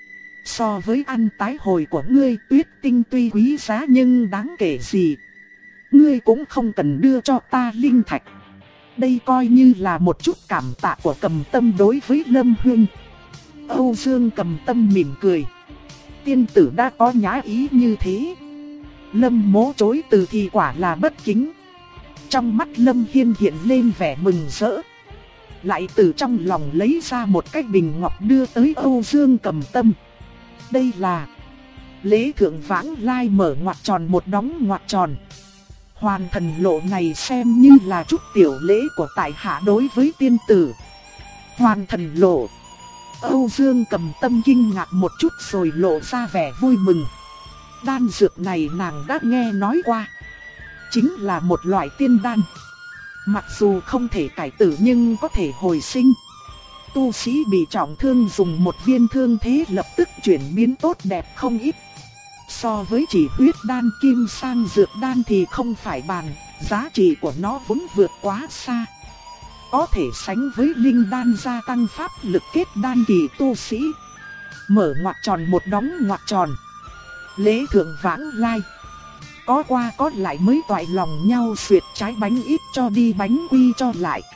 So với ăn tái hồi của ngươi, Tuyết Tinh tuy quý giá nhưng đáng kể gì. Ngươi cũng không cần đưa cho ta linh thạch. Đây coi như là một chút cảm tạ của Cầm Tâm đối với Lâm huynh. Âu Dương Cầm Tâm mỉm cười. Tiên tử đã có nhã ý như thế, Lâm Mỗ chối từ thì quả là bất kính. Trong mắt Lâm Hiên hiện lên vẻ mừng rỡ, lại từ trong lòng lấy ra một cái bình ngọc đưa tới Âu Dương Cầm Tâm. Đây là Lễ Thượng Vãng Lai mở ngoặc tròn một đóng ngoặc tròn. Hoàn thần lộ này xem như là chút tiểu lễ của tại hạ đối với tiên tử. Hoàn thần lộ. Âu Dương Cầm Tâm kinh ngạc một chút rồi lộ ra vẻ vui mừng. Đan dược này nàng đã nghe nói qua, chính là một loại tiên đan. Mặc dù không thể cải tử nhưng có thể hồi sinh. Tu sĩ bị trọng thương dùng một viên thương thế lập tức chuyển biến tốt đẹp không ít. So với chỉ huyết đan kim sang dược đan thì không phải bàn, giá trị của nó vốn vượt quá xa. Có thể sánh với linh đan gia tăng pháp lực kết đan kỳ tu sĩ. Mở ngoặc tròn một đóng ngoặc tròn. Lễ Thượng Vãng Lai. Có qua có lại mới toại lòng nhau xuyệt trái bánh ít cho đi bánh quy cho lại.